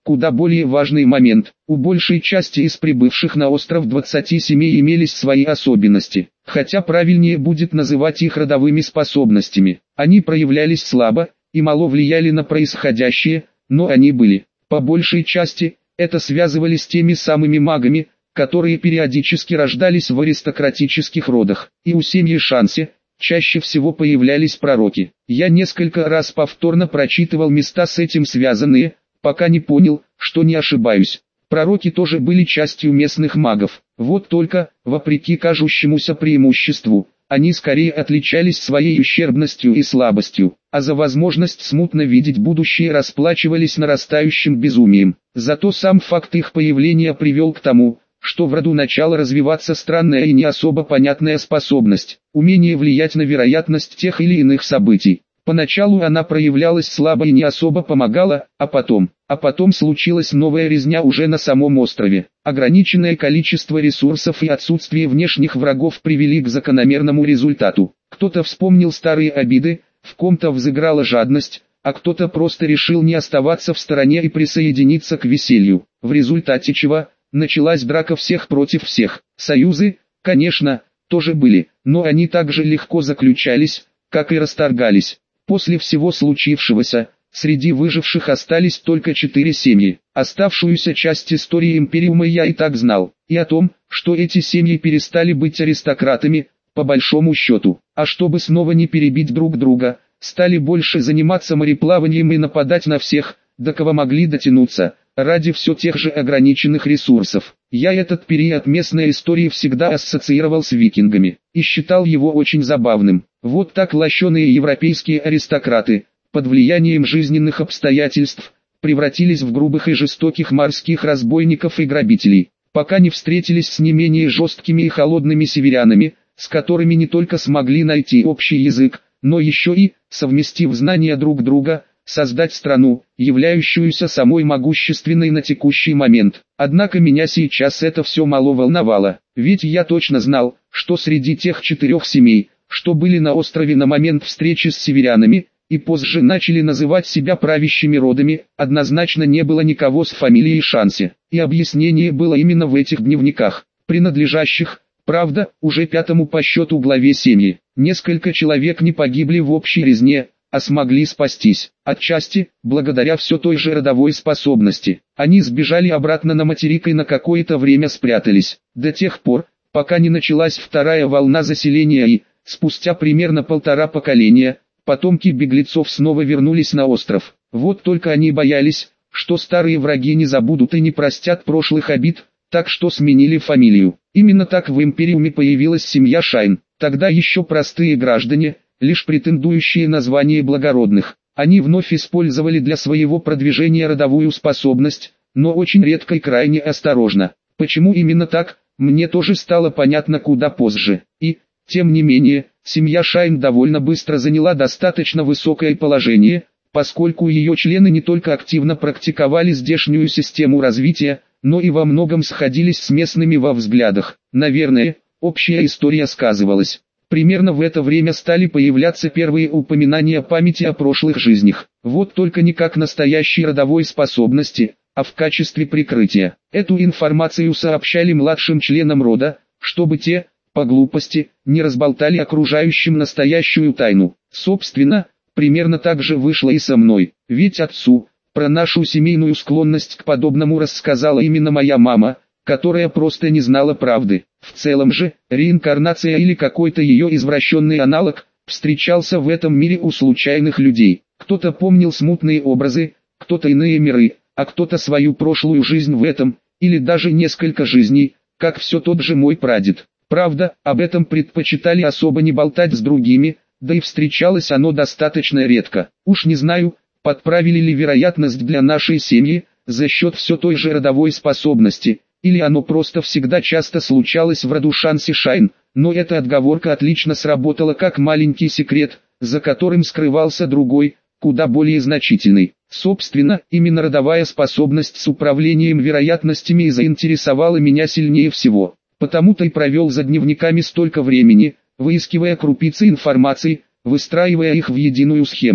куда более важный момент. У большей части из прибывших на остров 20 семей имелись свои особенности, хотя правильнее будет называть их родовыми способностями. Они проявлялись слабо и мало влияли на происходящее, но они были. По большей части, это связывали с теми самыми магами, которые периодически рождались в аристократических родах, и у семьи Шанси чаще всего появлялись пророки. Я несколько раз повторно прочитывал места с этим связанные, пока не понял, что не ошибаюсь. Пророки тоже были частью местных магов, вот только, вопреки кажущемуся преимуществу, они скорее отличались своей ущербностью и слабостью, а за возможность смутно видеть будущее расплачивались нарастающим безумием. Зато сам факт их появления привел к тому, что в роду начала развиваться странная и не особо понятная способность, умение влиять на вероятность тех или иных событий. Поначалу она проявлялась слабо и не особо помогала, а потом случилась новая резня уже на самом острове. Ограниченное количество ресурсов и отсутствие внешних врагов привели к закономерному результату. Кто-то вспомнил старые обиды, в ком-то взыграла жадность, а кто-то просто решил не оставаться в стороне и присоединиться к веселью. В результате чего началась драка всех против всех. Союзы, конечно, тоже были, но они так же легко заключались, как и расторгались. После всего случившегося, среди выживших остались только 4 семьи. Оставшуюся часть истории Империума я и так знал, и о том, что эти семьи перестали быть аристократами, по большому счету, а чтобы снова не перебить друг друга, стали больше заниматься мореплаванием и нападать на всех, до кого могли дотянуться, ради все тех же ограниченных ресурсов. Я этот период местной истории всегда ассоциировал с викингами, и считал его очень забавным. Вот так лощеные европейские аристократы, под влиянием жизненных обстоятельств, превратились в грубых и жестоких морских разбойников и грабителей, пока не встретились с не менее жесткими и холодными северянами, с которыми не только смогли найти общий язык, но еще и, совместив знания друг друга, создать страну, являющуюся самой могущественной на текущий момент. Однако меня сейчас это все мало волновало, ведь я точно знал, что среди тех 4 семей, что были на острове на момент встречи с северянами, и позже начали называть себя правящими родами, однозначно не было никого с фамилией Шанси, и объяснение было именно в этих дневниках, принадлежащих, правда, уже 5-му по счету главе семьи. Несколько человек не погибли в общей резне, а смогли спастись, отчасти, благодаря все той же родовой способности. Они сбежали обратно на материк и на какое-то время спрятались, до тех пор, пока не началась вторая волна заселения и, спустя примерно 1,5 поколения, потомки беглецов снова вернулись на остров. Вот только они боялись, что старые враги не забудут и не простят прошлых обид, так что сменили фамилию. Именно так в Империуме появилась семья Шайн, тогда еще простые граждане, лишь претендующие на звание благородных. Они вновь использовали для своего продвижения родовую способность, но очень редко и крайне осторожно. Почему именно так, мне тоже стало понятно куда позже. И, тем не менее, семья Шайн довольно быстро заняла достаточно высокое положение, поскольку ее члены не только активно практиковали здешнюю систему развития, но и во многом сходились с местными во взглядах. Наверное, общая история сказывалась. Примерно в это время стали появляться первые упоминания памяти о прошлых жизнях. Вот только не как настоящей родовой способности, а в качестве прикрытия. Эту информацию сообщали младшим членам рода, чтобы те, по глупости, не разболтали окружающим настоящую тайну. Собственно, примерно так же вышло и со мной, ведь отцу, про нашу семейную склонность к подобному рассказала именно моя мама, которая просто не знала правды. В целом же, реинкарнация или какой-то ее извращенный аналог, встречался в этом мире у случайных людей. Кто-то помнил смутные образы, кто-то иные миры, а кто-то свою прошлую жизнь в этом, или даже несколько жизней, как все тот же мой прадед. Правда, об этом предпочитали особо не болтать с другими, да и встречалось оно достаточно редко. Уж не знаю, подправили ли вероятность для нашей семьи, за счет все той же родовой способности, или оно просто всегда часто случалось в роду Шанси Шайн, но эта отговорка отлично сработала как маленький секрет, за которым скрывался другой, куда более значительный. Собственно, именно родовая способность с управлением вероятностями и заинтересовала меня сильнее всего. Потому-то и провел за дневниками столько времени, выискивая крупицы информации, выстраивая их в единую схему.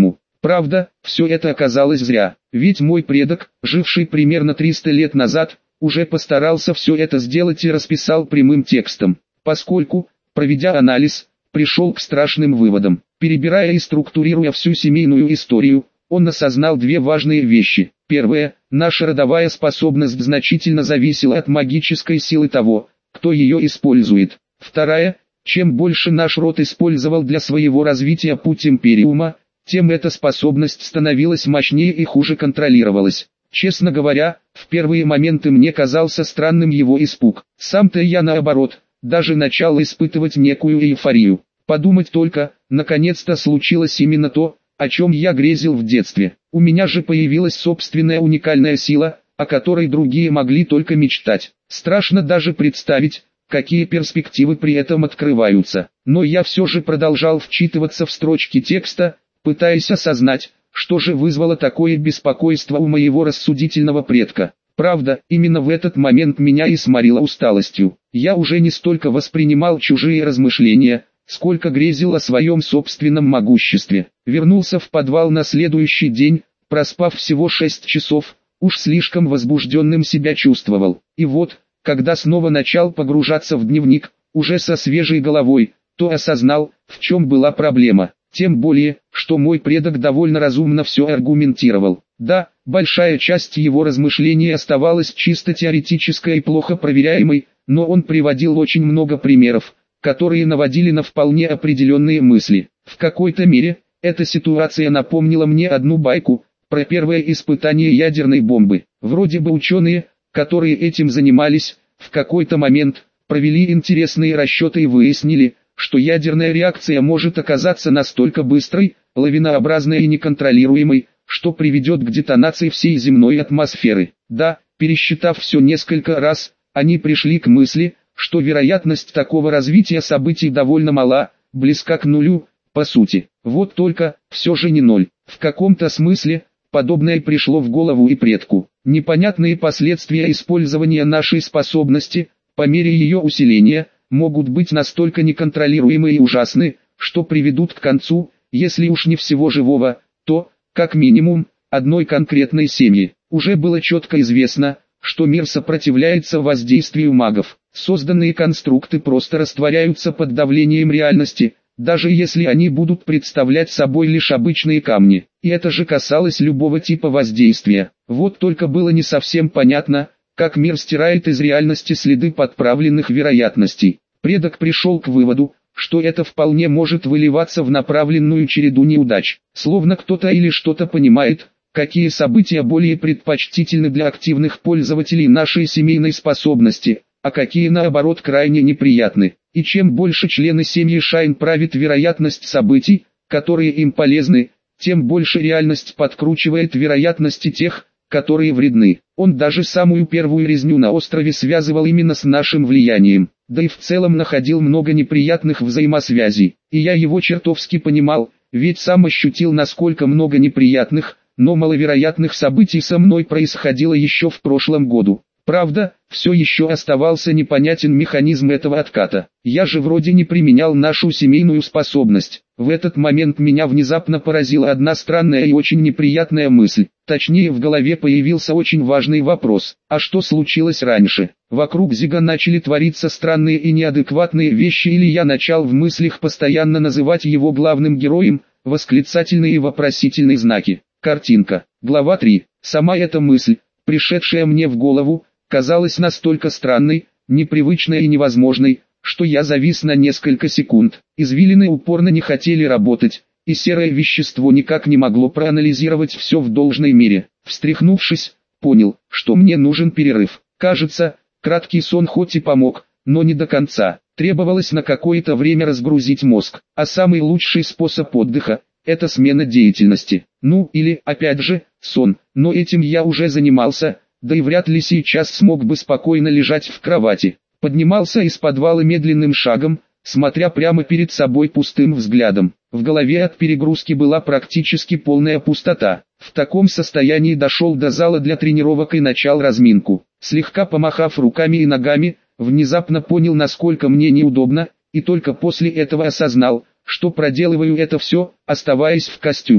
Правда, все это оказалось зря, ведь мой предок, живший примерно 300 лет назад, уже постарался все это сделать и расписал прямым текстом, поскольку, проведя анализ, пришел к страшным выводам. Перебирая и структурируя всю семейную историю, он осознал две важные вещи. Первое, наша родовая способность значительно зависела от магической силы того, кто ее использует. Вторая, чем больше наш род использовал для своего развития путь Империума, тем эта способность становилась мощнее и хуже контролировалась. Честно говоря, в первые моменты мне казался странным его испуг. Сам-то я наоборот, даже начал испытывать некую эйфорию. Подумать только, наконец-то случилось именно то, о чем я грезил в детстве. У меня же появилась собственная уникальная сила, о которой другие могли только мечтать. Страшно даже представить, какие перспективы при этом открываются. Но я все же продолжал вчитываться в строчки текста, пытаясь осознать, что же вызвало такое беспокойство у моего рассудительного предка. Правда, именно в этот момент меня и сморило усталостью. Я уже не столько воспринимал чужие размышления, сколько грезил о своем собственном могуществе. Вернулся в подвал на следующий день, проспав всего 6 часов, уж слишком возбужденным себя чувствовал. И вот, когда снова начал погружаться в дневник, уже со свежей головой, то осознал, в чем была проблема. Тем более, что мой предок довольно разумно все аргументировал. Да, большая часть его размышлений оставалась чисто теоретической и плохо проверяемой, но он приводил очень много примеров, которые наводили на вполне определенные мысли. В какой-то мере, эта ситуация напомнила мне одну байку про первое испытание ядерной бомбы. Вроде бы ученые, которые этим занимались, в какой-то момент провели интересные расчеты и выяснили, что ядерная реакция может оказаться настолько быстрой, лавинообразной и неконтролируемой, что приведет к детонации всей земной атмосферы. Да, пересчитав все несколько раз, они пришли к мысли, что вероятность такого развития событий довольно мала, близка к нулю, по сути. Вот только, все же не ноль. В каком-то смысле, подобное пришло в голову и предку. Непонятные последствия использования нашей способности, по мере ее усиления, могут быть настолько неконтролируемы и ужасны, что приведут к концу, если уж не всего живого, то, как минимум, одной конкретной семьи. Уже было четко известно, что мир сопротивляется воздействию магов. Созданные конструкты просто растворяются под давлением реальности, даже если они будут представлять собой лишь обычные камни. И это же касалось любого типа воздействия. Вот только было не совсем понятно, как мир стирает из реальности следы подправленных вероятностей. Предок пришел к выводу, что это вполне может выливаться в направленную череду неудач. Словно кто-то или что-то понимает, какие события более предпочтительны для активных пользователей нашей семейной способности, а какие наоборот крайне неприятны. И чем больше члены семьи Шайн правит вероятность событий, которые им полезны, тем больше реальность подкручивает вероятности тех, которые вредны. Он даже самую первую резню на острове связывал именно с нашим влиянием, да и в целом находил много неприятных взаимосвязей. И я его чертовски понимал, ведь сам ощутил, насколько много неприятных, но маловероятных событий со мной происходило еще в прошлом году. Правда, все еще оставался непонятен механизм этого отката. Я же вроде не применял нашу семейную способность. В этот момент меня внезапно поразила одна странная и очень неприятная мысль. Точнее, в голове появился очень важный вопрос. А что случилось раньше? Вокруг Зига начали твориться странные и неадекватные вещи, или я начал в мыслях постоянно называть его главным героем, восклицательные и вопросительные знаки. Картинка. Глава 3. Сама эта мысль, пришедшая мне в голову, казалась настолько странной, непривычной и невозможной, что я завис на несколько секунд. Извилины упорно не хотели работать, и серое вещество никак не могло проанализировать все в должной мере. Встряхнувшись, понял, что мне нужен перерыв. Кажется, краткий сон хоть и помог, но не до конца. Требовалось на какое-то время разгрузить мозг, а самый лучший способ отдыха – это смена деятельности. Ну или, опять же, сон, но этим я уже занимался, да и вряд ли сейчас смог бы спокойно лежать в кровати. Поднимался из подвала медленным шагом, смотря прямо перед собой пустым взглядом. В голове от перегрузки была практически полная пустота. В таком состоянии дошел до зала для тренировок и начал разминку. Слегка помахав руками и ногами, внезапно понял, насколько мне неудобно, и только после этого осознал, что проделываю это все, оставаясь в костюме.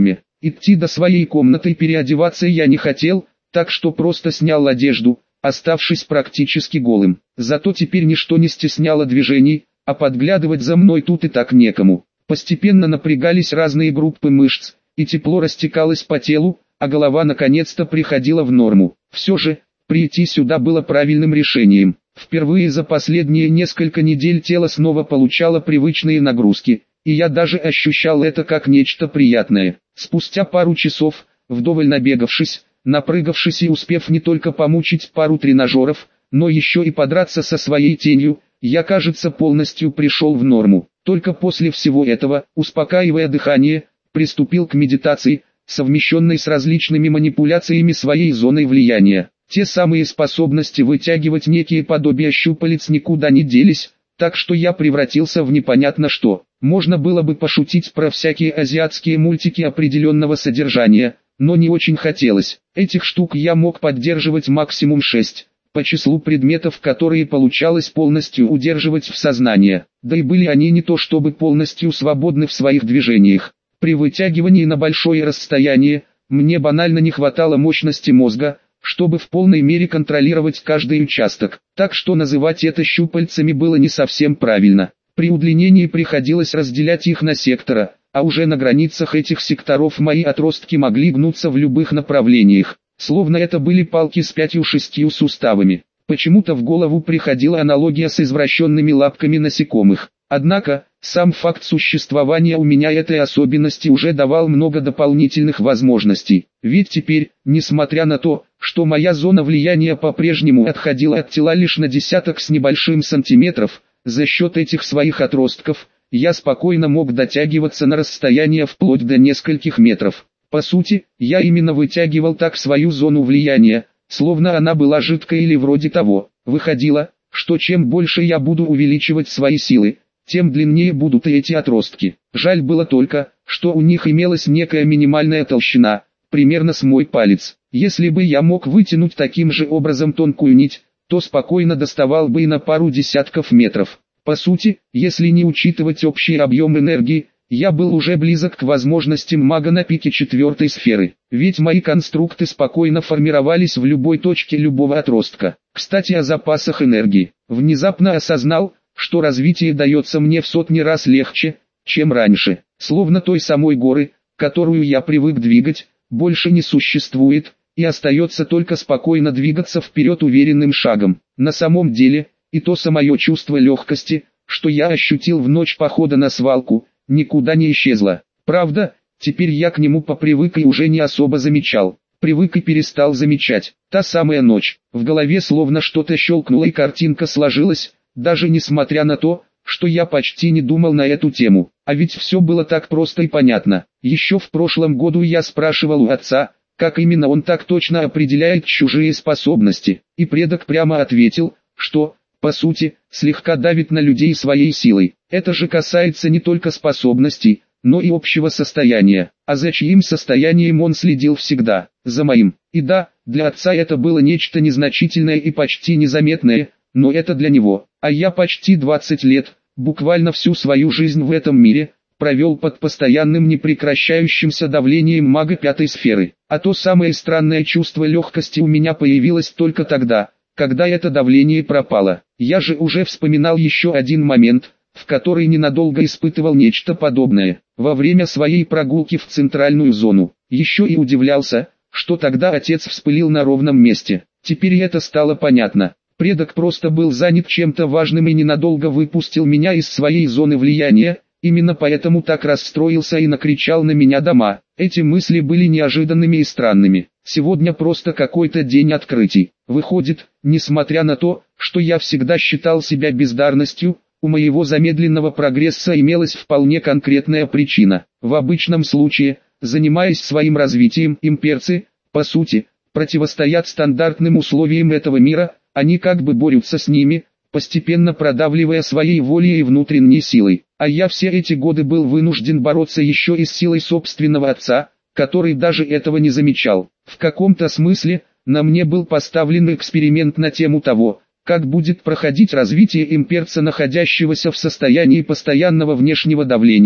Идти до своей комнаты переодеваться я не хотел, так что просто снял одежду, оставшись практически голым. Зато теперь ничто не стесняло движений, а подглядывать за мной тут и так некому. Постепенно напрягались разные группы мышц, и тепло растекалось по телу, а голова наконец-то приходила в норму. Все же, прийти сюда было правильным решением. Впервые за последние несколько недель тело снова получало привычные нагрузки, и я даже ощущал это как нечто приятное. Спустя пару часов, вдоволь набегавшись, напрыгавшись и успев не только помучить пару тренажеров, но еще и подраться со своей тенью, я, кажется, полностью пришел в норму. Только после всего этого, успокаивая дыхание, приступил к медитации, совмещенной с различными манипуляциями своей зоной влияния. Те самые способности вытягивать некие подобия щупалец никуда не делись, так что я превратился в непонятно что. Можно было бы пошутить про всякие азиатские мультики определенного содержания, но не очень хотелось. Этих штук я мог поддерживать максимум 6, по числу предметов, которые получалось полностью удерживать в сознании. Да и были они не то чтобы полностью свободны в своих движениях. При вытягивании на большое расстояние, мне банально не хватало мощности мозга, чтобы в полной мере контролировать каждый участок, так что называть это щупальцами было не совсем правильно. При удлинении приходилось разделять их на сектора, а уже на границах этих секторов мои отростки могли гнуться в любых направлениях, словно это были палки с 5-6 суставами. Почему-то в голову приходила аналогия с извращенными лапками насекомых. Однако, сам факт существования у меня этой особенности уже давал много дополнительных возможностей. Ведь теперь, несмотря на то, что моя зона влияния по-прежнему отходила от тела лишь на десяток с небольшим сантиметров, за счет этих своих отростков, я спокойно мог дотягиваться на расстояние вплоть до нескольких метров. По сути, я именно вытягивал так свою зону влияния, словно она была жидкой или вроде того. Выходило, что чем больше я буду увеличивать свои силы, тем длиннее будут и эти отростки. Жаль было только, что у них имелась некая минимальная толщина, примерно с мой палец. Если бы я мог вытянуть таким же образом тонкую нить, то спокойно доставал бы и на пару десятков метров. По сути, если не учитывать общий объем энергии, я был уже близок к возможностям мага на пике 4-й сферы. Ведь мои конструкты спокойно формировались в любой точке любого отростка. Кстати, о запасах энергии. Внезапно осознал, что развитие дается мне в сотни раз легче, чем раньше. Словно той самой горы, которую я привык двигать, больше не существует, и остается только спокойно двигаться вперед уверенным шагом. На самом деле, и то самое чувство легкости, что я ощутил в ночь похода на свалку, никуда не исчезло. Правда, теперь я к нему попривык и уже не особо замечал. Привык и перестал замечать. Та самая ночь. В голове словно что-то щелкнуло и картинка сложилась, даже несмотря на то, что я почти не думал на эту тему. А ведь все было так просто и понятно. Еще в прошлом году я спрашивал у отца, как именно он так точно определяет чужие способности. И предок прямо ответил, что, по сути, слегка давит на людей своей силой. Это же касается не только способностей, но и общего состояния. А за чьим состоянием он следил всегда? За моим. И да, для отца это было нечто незначительное и почти незаметное, но это для него. А я почти 20 лет, буквально всю свою жизнь в этом мире, провел под постоянным непрекращающимся давлением мага 5-й сферы. А то самое странное чувство легкости у меня появилось только тогда, когда это давление пропало. Я же уже вспоминал еще один момент, в который ненадолго испытывал нечто подобное. Во время своей прогулки в центральную зону. Еще и удивлялся, что тогда отец вспылил на ровном месте. Теперь это стало понятно. Предок просто был занят чем-то важным и ненадолго выпустил меня из своей зоны влияния, именно поэтому так расстроился и накричал на меня дома. Эти мысли были неожиданными и странными. Сегодня просто какой-то день открытий. Выходит, несмотря на то, что я всегда считал себя бездарностью, у моего замедленного прогресса имелась вполне конкретная причина. В обычном случае, занимаясь своим развитием, имперцы, по сути, противостоят стандартным условиям этого мира. Они как бы борются с ними, постепенно продавливая своей волей и внутренней силой. А я все эти годы был вынужден бороться еще и с силой собственного отца, который даже этого не замечал. В каком-то смысле, на мне был поставлен эксперимент на тему того, как будет проходить развитие имперца, находящегося в состоянии постоянного внешнего давления,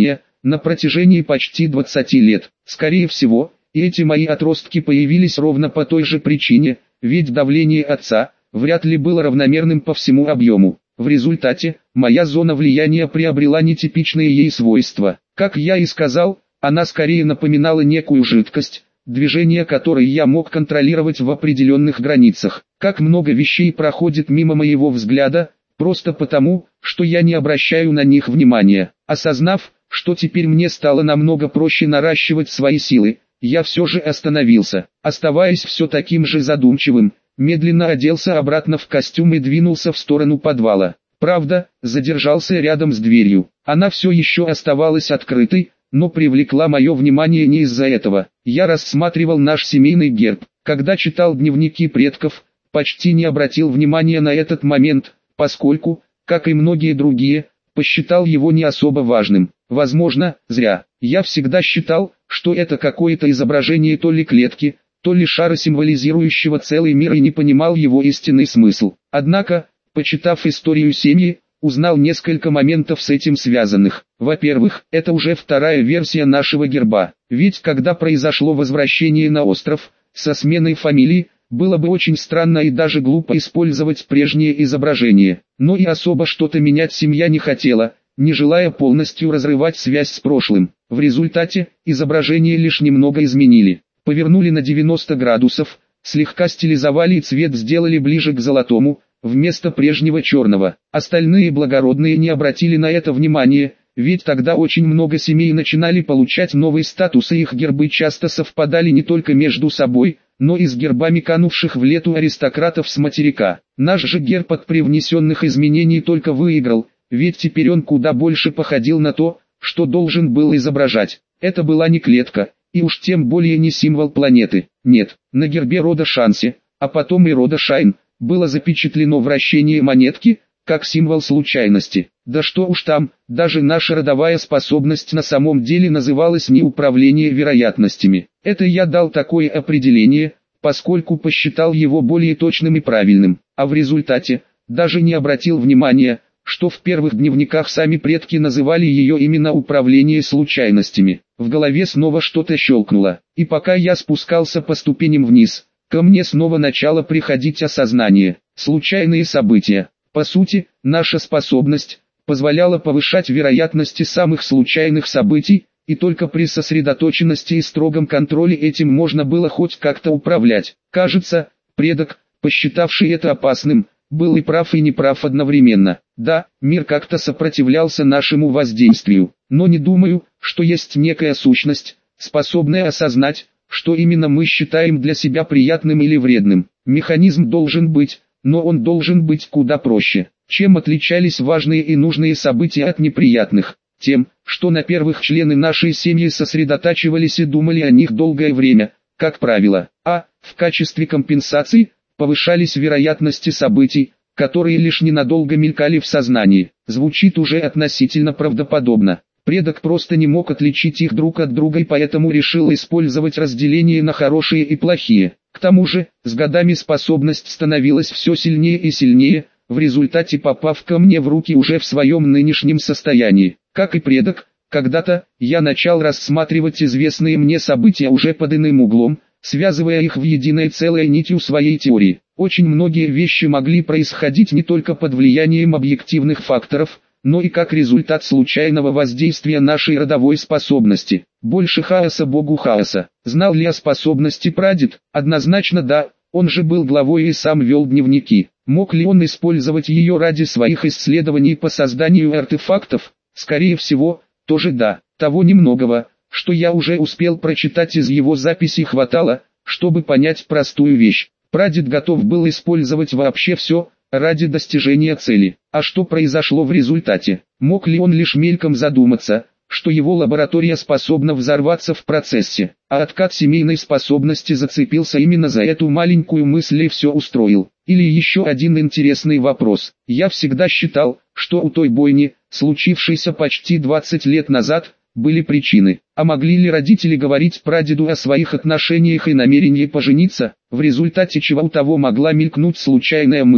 на протяжении почти 20 лет. Скорее всего, и эти мои отростки появились ровно по той же причине, ведь давление отца вряд ли было равномерным по всему объему. В результате, моя зона влияния приобрела нетипичные ей свойства. Как я и сказал, она скорее напоминала некую жидкость, движение которой я мог контролировать в определенных границах. Как много вещей проходит мимо моего взгляда, просто потому, что я не обращаю на них внимания. Осознав, что теперь мне стало намного проще наращивать свои силы, я все же остановился. Оставаясь все таким же задумчивым, медленно оделся обратно в костюм и двинулся в сторону подвала. Правда, задержался рядом с дверью. Она все еще оставалась открытой, но привлекла мое внимание не из-за этого. Я рассматривал наш семейный герб. Когда читал дневники предков, почти не обратил внимания на этот момент, поскольку, как и многие другие, посчитал его не особо важным. Возможно, зря. Я всегда считал, что это какое-то изображение то ли клетки, то ли шара, символизирующего целый мир, и не понимал его истинный смысл. Однако, почитав историю семьи, узнал несколько моментов с этим связанных. Во-первых, это уже вторая версия нашего герба. Ведь когда произошло возвращение на остров, со сменой фамилии, было бы очень странно и даже глупо использовать прежнее изображение. Но и особо что-то менять семья не хотела, не желая полностью разрывать связь с прошлым. В результате, изображение лишь немного изменили. Повернули на 90 градусов, слегка стилизовали и цвет сделали ближе к золотому, вместо прежнего черного. Остальные благородные не обратили на это внимания, ведь тогда очень много семей начинали получать новый статус, и их гербы часто совпадали не только между собой, но и с гербами канувших в лету аристократов с материка. Наш же герб от привнесенных изменений только выиграл, ведь теперь он куда больше походил на то, что должен был изображать. Это была не клетка, и уж тем более не символ планеты. Нет, на гербе рода Шанси, а потом и рода Шайн, было запечатлено вращение монетки, как символ случайности. Да что уж там, даже наша родовая способность на самом деле называлась не управление вероятностями. Это я дал такое определение, поскольку посчитал его более точным и правильным, а в результате, даже не обратил внимания, что в первых дневниках сами предки называли ее именно управление случайностями. В голове снова что-то щелкнуло, и пока я спускался по ступеням вниз, ко мне снова начало приходить осознание. Случайные события. По сути, наша способность позволяла повышать вероятности самых случайных событий, и только при сосредоточенности и строгом контроле этим можно было хоть как-то управлять. Кажется, предок, посчитавший это опасным, был и прав, и неправ одновременно. Да, мир как-то сопротивлялся нашему воздействию, но не думаю, что есть некая сущность, способная осознать, что именно мы считаем для себя приятным или вредным. Механизм должен быть, но он должен быть куда проще. Чем отличались важные и нужные события от неприятных? Тем, что на первых члены нашей семьи сосредотачивались и думали о них долгое время, как правило, а, в качестве компенсации, повышались вероятности событий, которые лишь ненадолго мелькали в сознании. Звучит уже относительно правдоподобно. Предок просто не мог отличить их друг от друга и поэтому решил использовать разделение на хорошие и плохие. К тому же, с годами способность становилась все сильнее и сильнее, в результате попав ко мне в руки уже в своем нынешнем состоянии. Как и предок, когда-то я начал рассматривать известные мне события уже под иным углом, связывая их в единое целое нитью своей теории. Очень многие вещи могли происходить не только под влиянием объективных факторов, но и как результат случайного воздействия нашей родовой способности. Больше хаоса богу хаоса. Знал ли о способности прадед? Однозначно да, он же был главой и сам вел дневники. Мог ли он использовать ее ради своих исследований по созданию артефактов? Скорее всего, тоже да. Того немногого, что я уже успел прочитать из его записей, хватало, чтобы понять простую вещь. Прадед готов был использовать вообще все, ради достижения цели. А что произошло в результате? Мог ли он лишь мельком задуматься, что его лаборатория способна взорваться в процессе, а откат семейной способности зацепился именно за эту маленькую мысль и все устроил? Или еще один интересный вопрос. Я всегда считал, что у той бойни, случившейся почти 20 лет назад, были причины. А могли ли родители говорить прадеду о своих отношениях и намерении пожениться, в результате чего у того могла мелькнуть случайная мысль,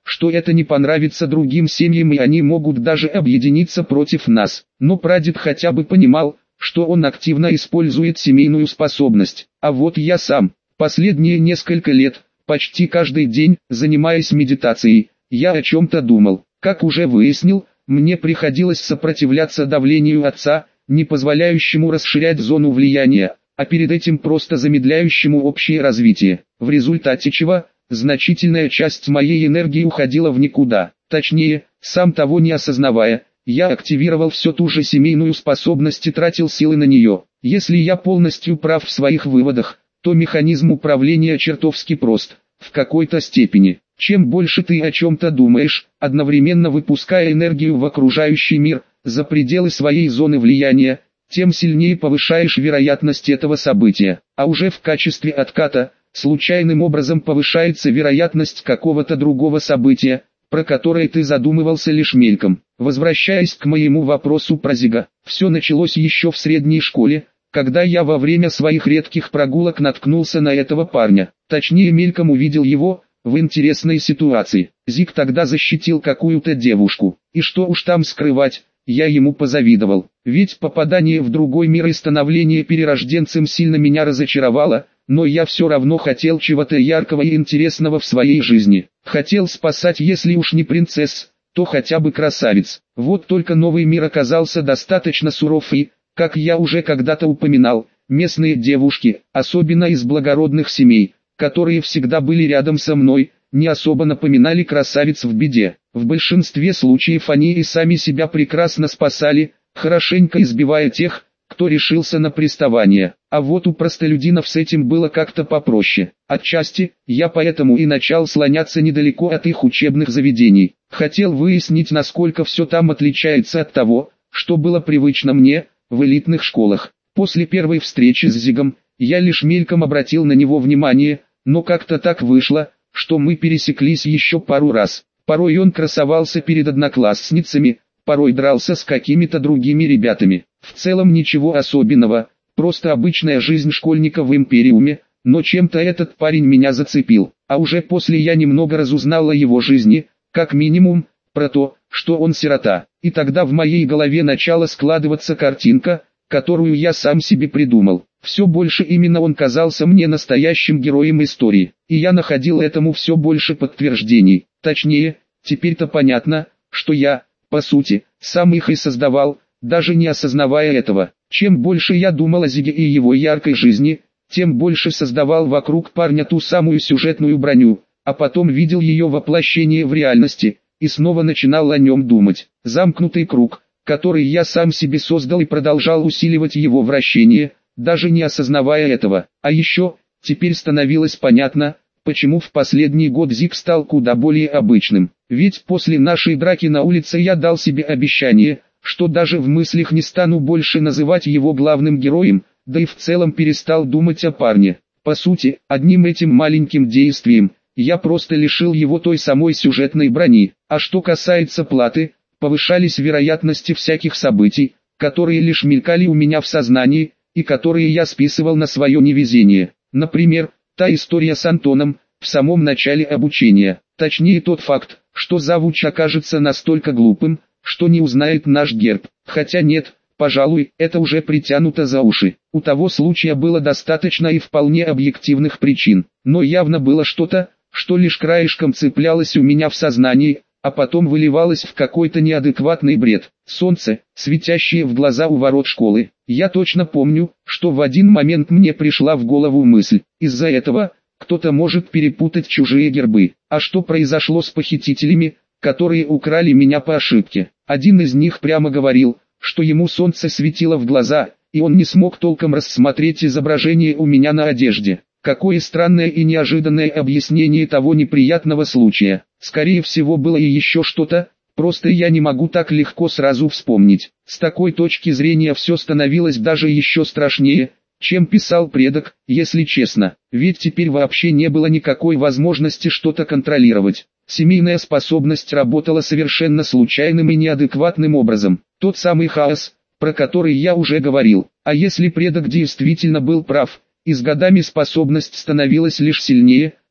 что это не понравится другим семьям и они могут даже объединиться против нас. Но прадед хотя бы понимал, что он активно использует семейную способность. А вот я сам, последние несколько лет, почти каждый день, занимаясь медитацией, я о чем-то думал. Как уже выяснил, мне приходилось сопротивляться давлению отца, не позволяющему расширять зону влияния, а перед этим просто замедляющему общее развитие, в результате чего значительная часть моей энергии уходила в никуда. Точнее, сам того не осознавая, я активировал всю ту же семейную способность и тратил силы на нее. Если я полностью прав в своих выводах, то механизм управления чертовски прост, в какой-то степени. Чем больше ты о чем-то думаешь, одновременно выпуская энергию в окружающий мир, за пределы своей зоны влияния, тем сильнее повышаешь вероятность этого события. А уже в качестве отката, случайным образом повышается вероятность какого-то другого события, про которое ты задумывался лишь мельком. Возвращаясь к моему вопросу про Зига, все началось еще в средней школе, когда я во время своих редких прогулок наткнулся на этого парня. Точнее, мельком увидел его в интересной ситуации. Зиг тогда защитил какую-то девушку, и что уж там скрывать, я ему позавидовал. Ведь попадание в другой мир и становление перерожденцем сильно меня разочаровало, но я все равно хотел чего-то яркого и интересного в своей жизни. Хотел спасать, если уж не принцесс, то хотя бы красавиц. Вот только новый мир оказался достаточно суров и, как я уже когда-то упоминал, местные девушки, особенно из благородных семей, которые всегда были рядом со мной, не особо напоминали красавиц в беде. В большинстве случаев они и сами себя прекрасно спасали, хорошенько избивая тех, кто решился на приставание. А вот у простолюдинов с этим было как-то попроще. Отчасти, я поэтому и начал слоняться недалеко от их учебных заведений. Хотел выяснить, насколько все там отличается от того, что было привычно мне, в элитных школах. После первой встречи с Зигом, я лишь мельком обратил на него внимание, но как-то так вышло, что мы пересеклись еще пару раз. Порой он красовался перед одноклассницами, порой дрался с какими-то другими ребятами. В целом ничего особенного, просто обычная жизнь школьника в Империуме, но чем-то этот парень меня зацепил. А уже после я немного разузнал о его жизни, как минимум, про то, что он сирота. И тогда в моей голове начала складываться картинка, которую я сам себе придумал. Все больше именно он казался мне настоящим героем истории, и я находил этому все больше подтверждений. Точнее, теперь-то понятно, что я, по сути, сам их и создавал, даже не осознавая этого. Чем больше я думал о Зиге и его яркой жизни, тем больше создавал вокруг парня ту самую сюжетную броню, а потом видел ее воплощение в реальности, и снова начинал о нем думать. Замкнутый круг, который я сам себе создал и продолжал усиливать его вращение, даже не осознавая этого. А еще, теперь становилось понятно, почему в последний год Зиг стал куда более обычным. Ведь после нашей драки на улице я дал себе обещание, что даже в мыслях не стану больше называть его главным героем, да и в целом перестал думать о парне. По сути, одним этим маленьким действием, я просто лишил его той самой сюжетной брони. А что касается платы, повышались вероятности всяких событий, которые лишь мелькали у меня в сознании, и которые я списывал на свое невезение. Например, та история с Антоном, в самом начале обучения. Точнее тот факт, что завуч окажется настолько глупым, что не узнает наш герб. Хотя нет, пожалуй, это уже притянуто за уши. У того случая было достаточно и вполне объективных причин. Но явно было что-то, что лишь краешком цеплялось у меня в сознании, а потом выливалось в какой-то неадекватный бред. Солнце, светящее в глаза у ворот школы. Я точно помню, что в один момент мне пришла в голову мысль. Из-за этого, кто-то может перепутать чужие гербы. А что произошло с похитителями, которые украли меня по ошибке? Один из них прямо говорил, что ему солнце светило в глаза, и он не смог толком рассмотреть изображение у меня на одежде. Какое странное и неожиданное объяснение того неприятного случая. Скорее всего было и еще что-то, просто я не могу так легко сразу вспомнить. С такой точки зрения все становилось даже еще страшнее, чем писал предок, если честно. Ведь теперь вообще не было никакой возможности что-то контролировать. Семейная способность работала совершенно случайным и неадекватным образом. Тот самый хаос, про который я уже говорил. А если предок действительно был прав, и с годами способность становилась лишь сильнее,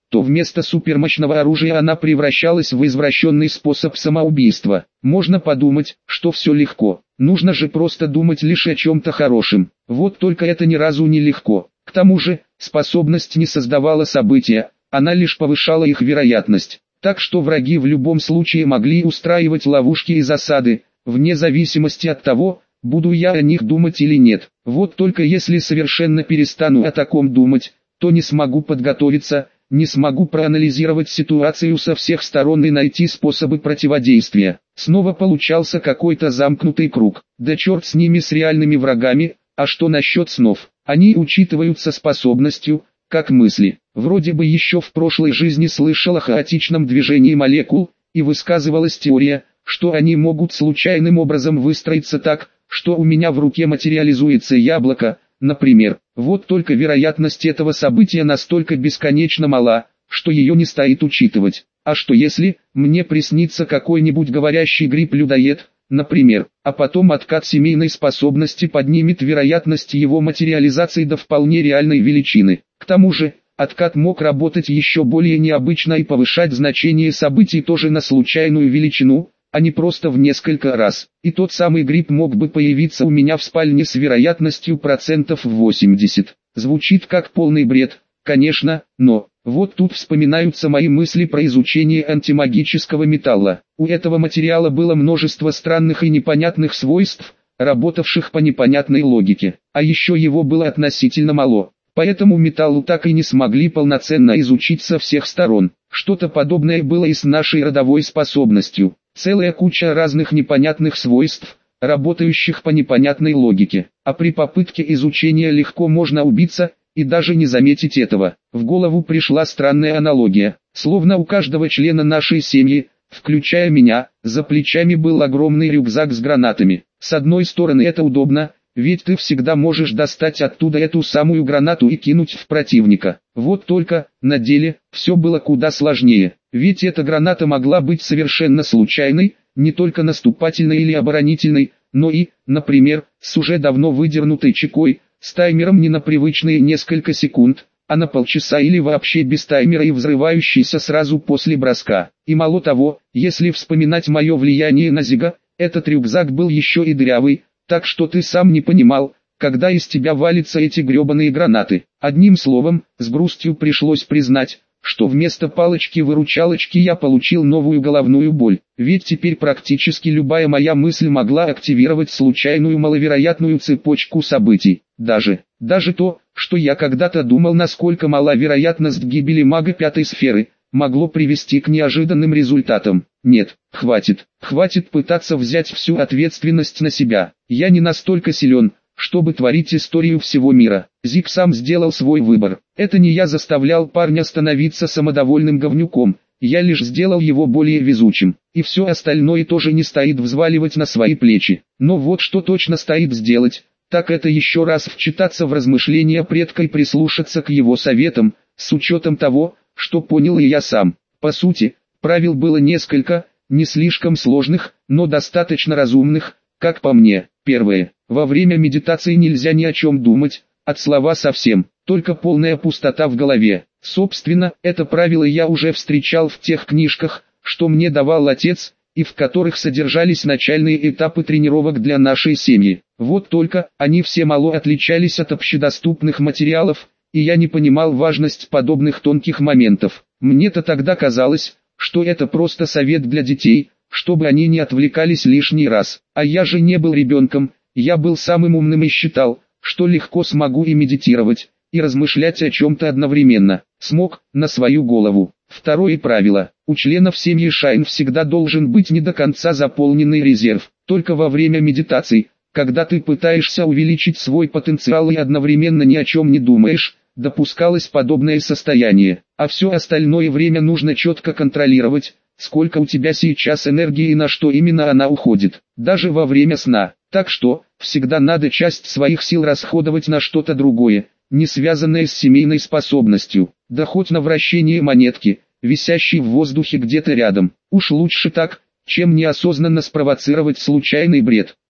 то вместо супермощного оружия она превращалась в извращенный способ самоубийства. Можно подумать, что все легко. Нужно же просто думать лишь о чем-то хорошем. Вот только это ни разу не легко. К тому же, способность не создавала события, она лишь повышала их вероятность. Так что враги в любом случае могли устраивать ловушки и засады, вне зависимости от того, буду я о них думать или нет. Вот только если совершенно перестану о таком думать, то не смогу подготовиться, не смогу проанализировать ситуацию со всех сторон и найти способы противодействия. Снова получался какой-то замкнутый круг. Да черт с ними, с реальными врагами, а что насчет снов? Они учитываются способностью, как мысли. Вроде бы еще в прошлой жизни слышал о хаотичном движении молекул, и высказывалась теория, что они могут случайным образом выстроиться так, что у меня в руке материализуется яблоко, например. Вот только вероятность этого события настолько бесконечно мала, что ее не стоит учитывать. А что если мне приснится какой-нибудь говорящий гриб-людоед, например, а потом откат семейной способности поднимет вероятность его материализации до вполне реальной величины. К тому же, откат мог работать еще более необычно и повышать значение событий тоже на случайную величину, а не просто в несколько раз. И тот самый гриб мог бы появиться у меня в спальне с вероятностью процентов 80. Звучит как полный бред, конечно, но вот тут вспоминаются мои мысли про изучение антимагического металла. У этого материала было множество странных и непонятных свойств, работавших по непонятной логике. А еще его было относительно мало. Поэтому металлу так и не смогли полноценно изучить со всех сторон. Что-то подобное было и с нашей родовой способностью. Целая куча разных непонятных свойств, работающих по непонятной логике. А при попытке изучения легко можно убиться, и даже не заметить этого. В голову пришла странная аналогия. Словно у каждого члена нашей семьи, включая меня, за плечами был огромный рюкзак с гранатами. С одной стороны это удобно, ведь ты всегда можешь достать оттуда эту самую гранату и кинуть в противника. Вот только, на деле, все было куда сложнее. Ведь эта граната могла быть совершенно случайной, не только наступательной или оборонительной, но и, например, с уже давно выдернутой чекой, с таймером не на привычные несколько секунд, а на полчаса или вообще без таймера и взрывающейся сразу после броска. И мало того, если вспоминать мое влияние на Зига, этот рюкзак был еще и дырявый, так что ты сам не понимал, когда из тебя валятся эти гребаные гранаты. Одним словом, с грустью пришлось признать, что вместо палочки-выручалочки я получил новую головную боль. Ведь теперь практически любая моя мысль могла активировать случайную маловероятную цепочку событий. Даже то, что я когда-то думал, насколько мала вероятность гибели мага пятой сферы, могло привести к неожиданным результатам. Нет, хватит пытаться взять всю ответственность на себя. Я не настолько силен, чтобы творить историю всего мира. Зиг сам сделал свой выбор. Это не я заставлял парня становиться самодовольным говнюком, я лишь сделал его более везучим. И все остальное тоже не стоит взваливать на свои плечи. Но вот что точно стоит сделать, так это еще раз вчитаться в размышления предка и прислушаться к его советам, с учетом того, что понял и я сам. По сути, правил было несколько, не слишком сложных, но достаточно разумных, как по мне. Первое. Во время медитации нельзя ни о чем думать, от слова совсем, только полная пустота в голове. Собственно, это правило я уже встречал в тех книжках, что мне давал отец, и в которых содержались начальные этапы тренировок для нашей семьи. Вот только, они все мало отличались от общедоступных материалов, и я не понимал важность подобных тонких моментов. Мне-то тогда казалось, что это просто совет для детей, чтобы они не отвлекались лишний раз. А я же не был ребенком, я был самым умным и считал, что легко смогу и медитировать, и размышлять о чем-то одновременно. Смог, на свою голову. Второе правило. У членов семьи Шайн всегда должен быть не до конца заполненный резерв. Только во время медитаций, когда ты пытаешься увеличить свой потенциал и одновременно ни о чем не думаешь, допускалось подобное состояние. А все остальное время нужно четко контролировать, сколько у тебя сейчас энергии и на что именно она уходит, даже во время сна. Так что, всегда надо часть своих сил расходовать на что-то другое, не связанное с семейной способностью, да хоть на вращение монетки, висящей в воздухе где-то рядом. Уж лучше так, чем неосознанно спровоцировать случайный бред.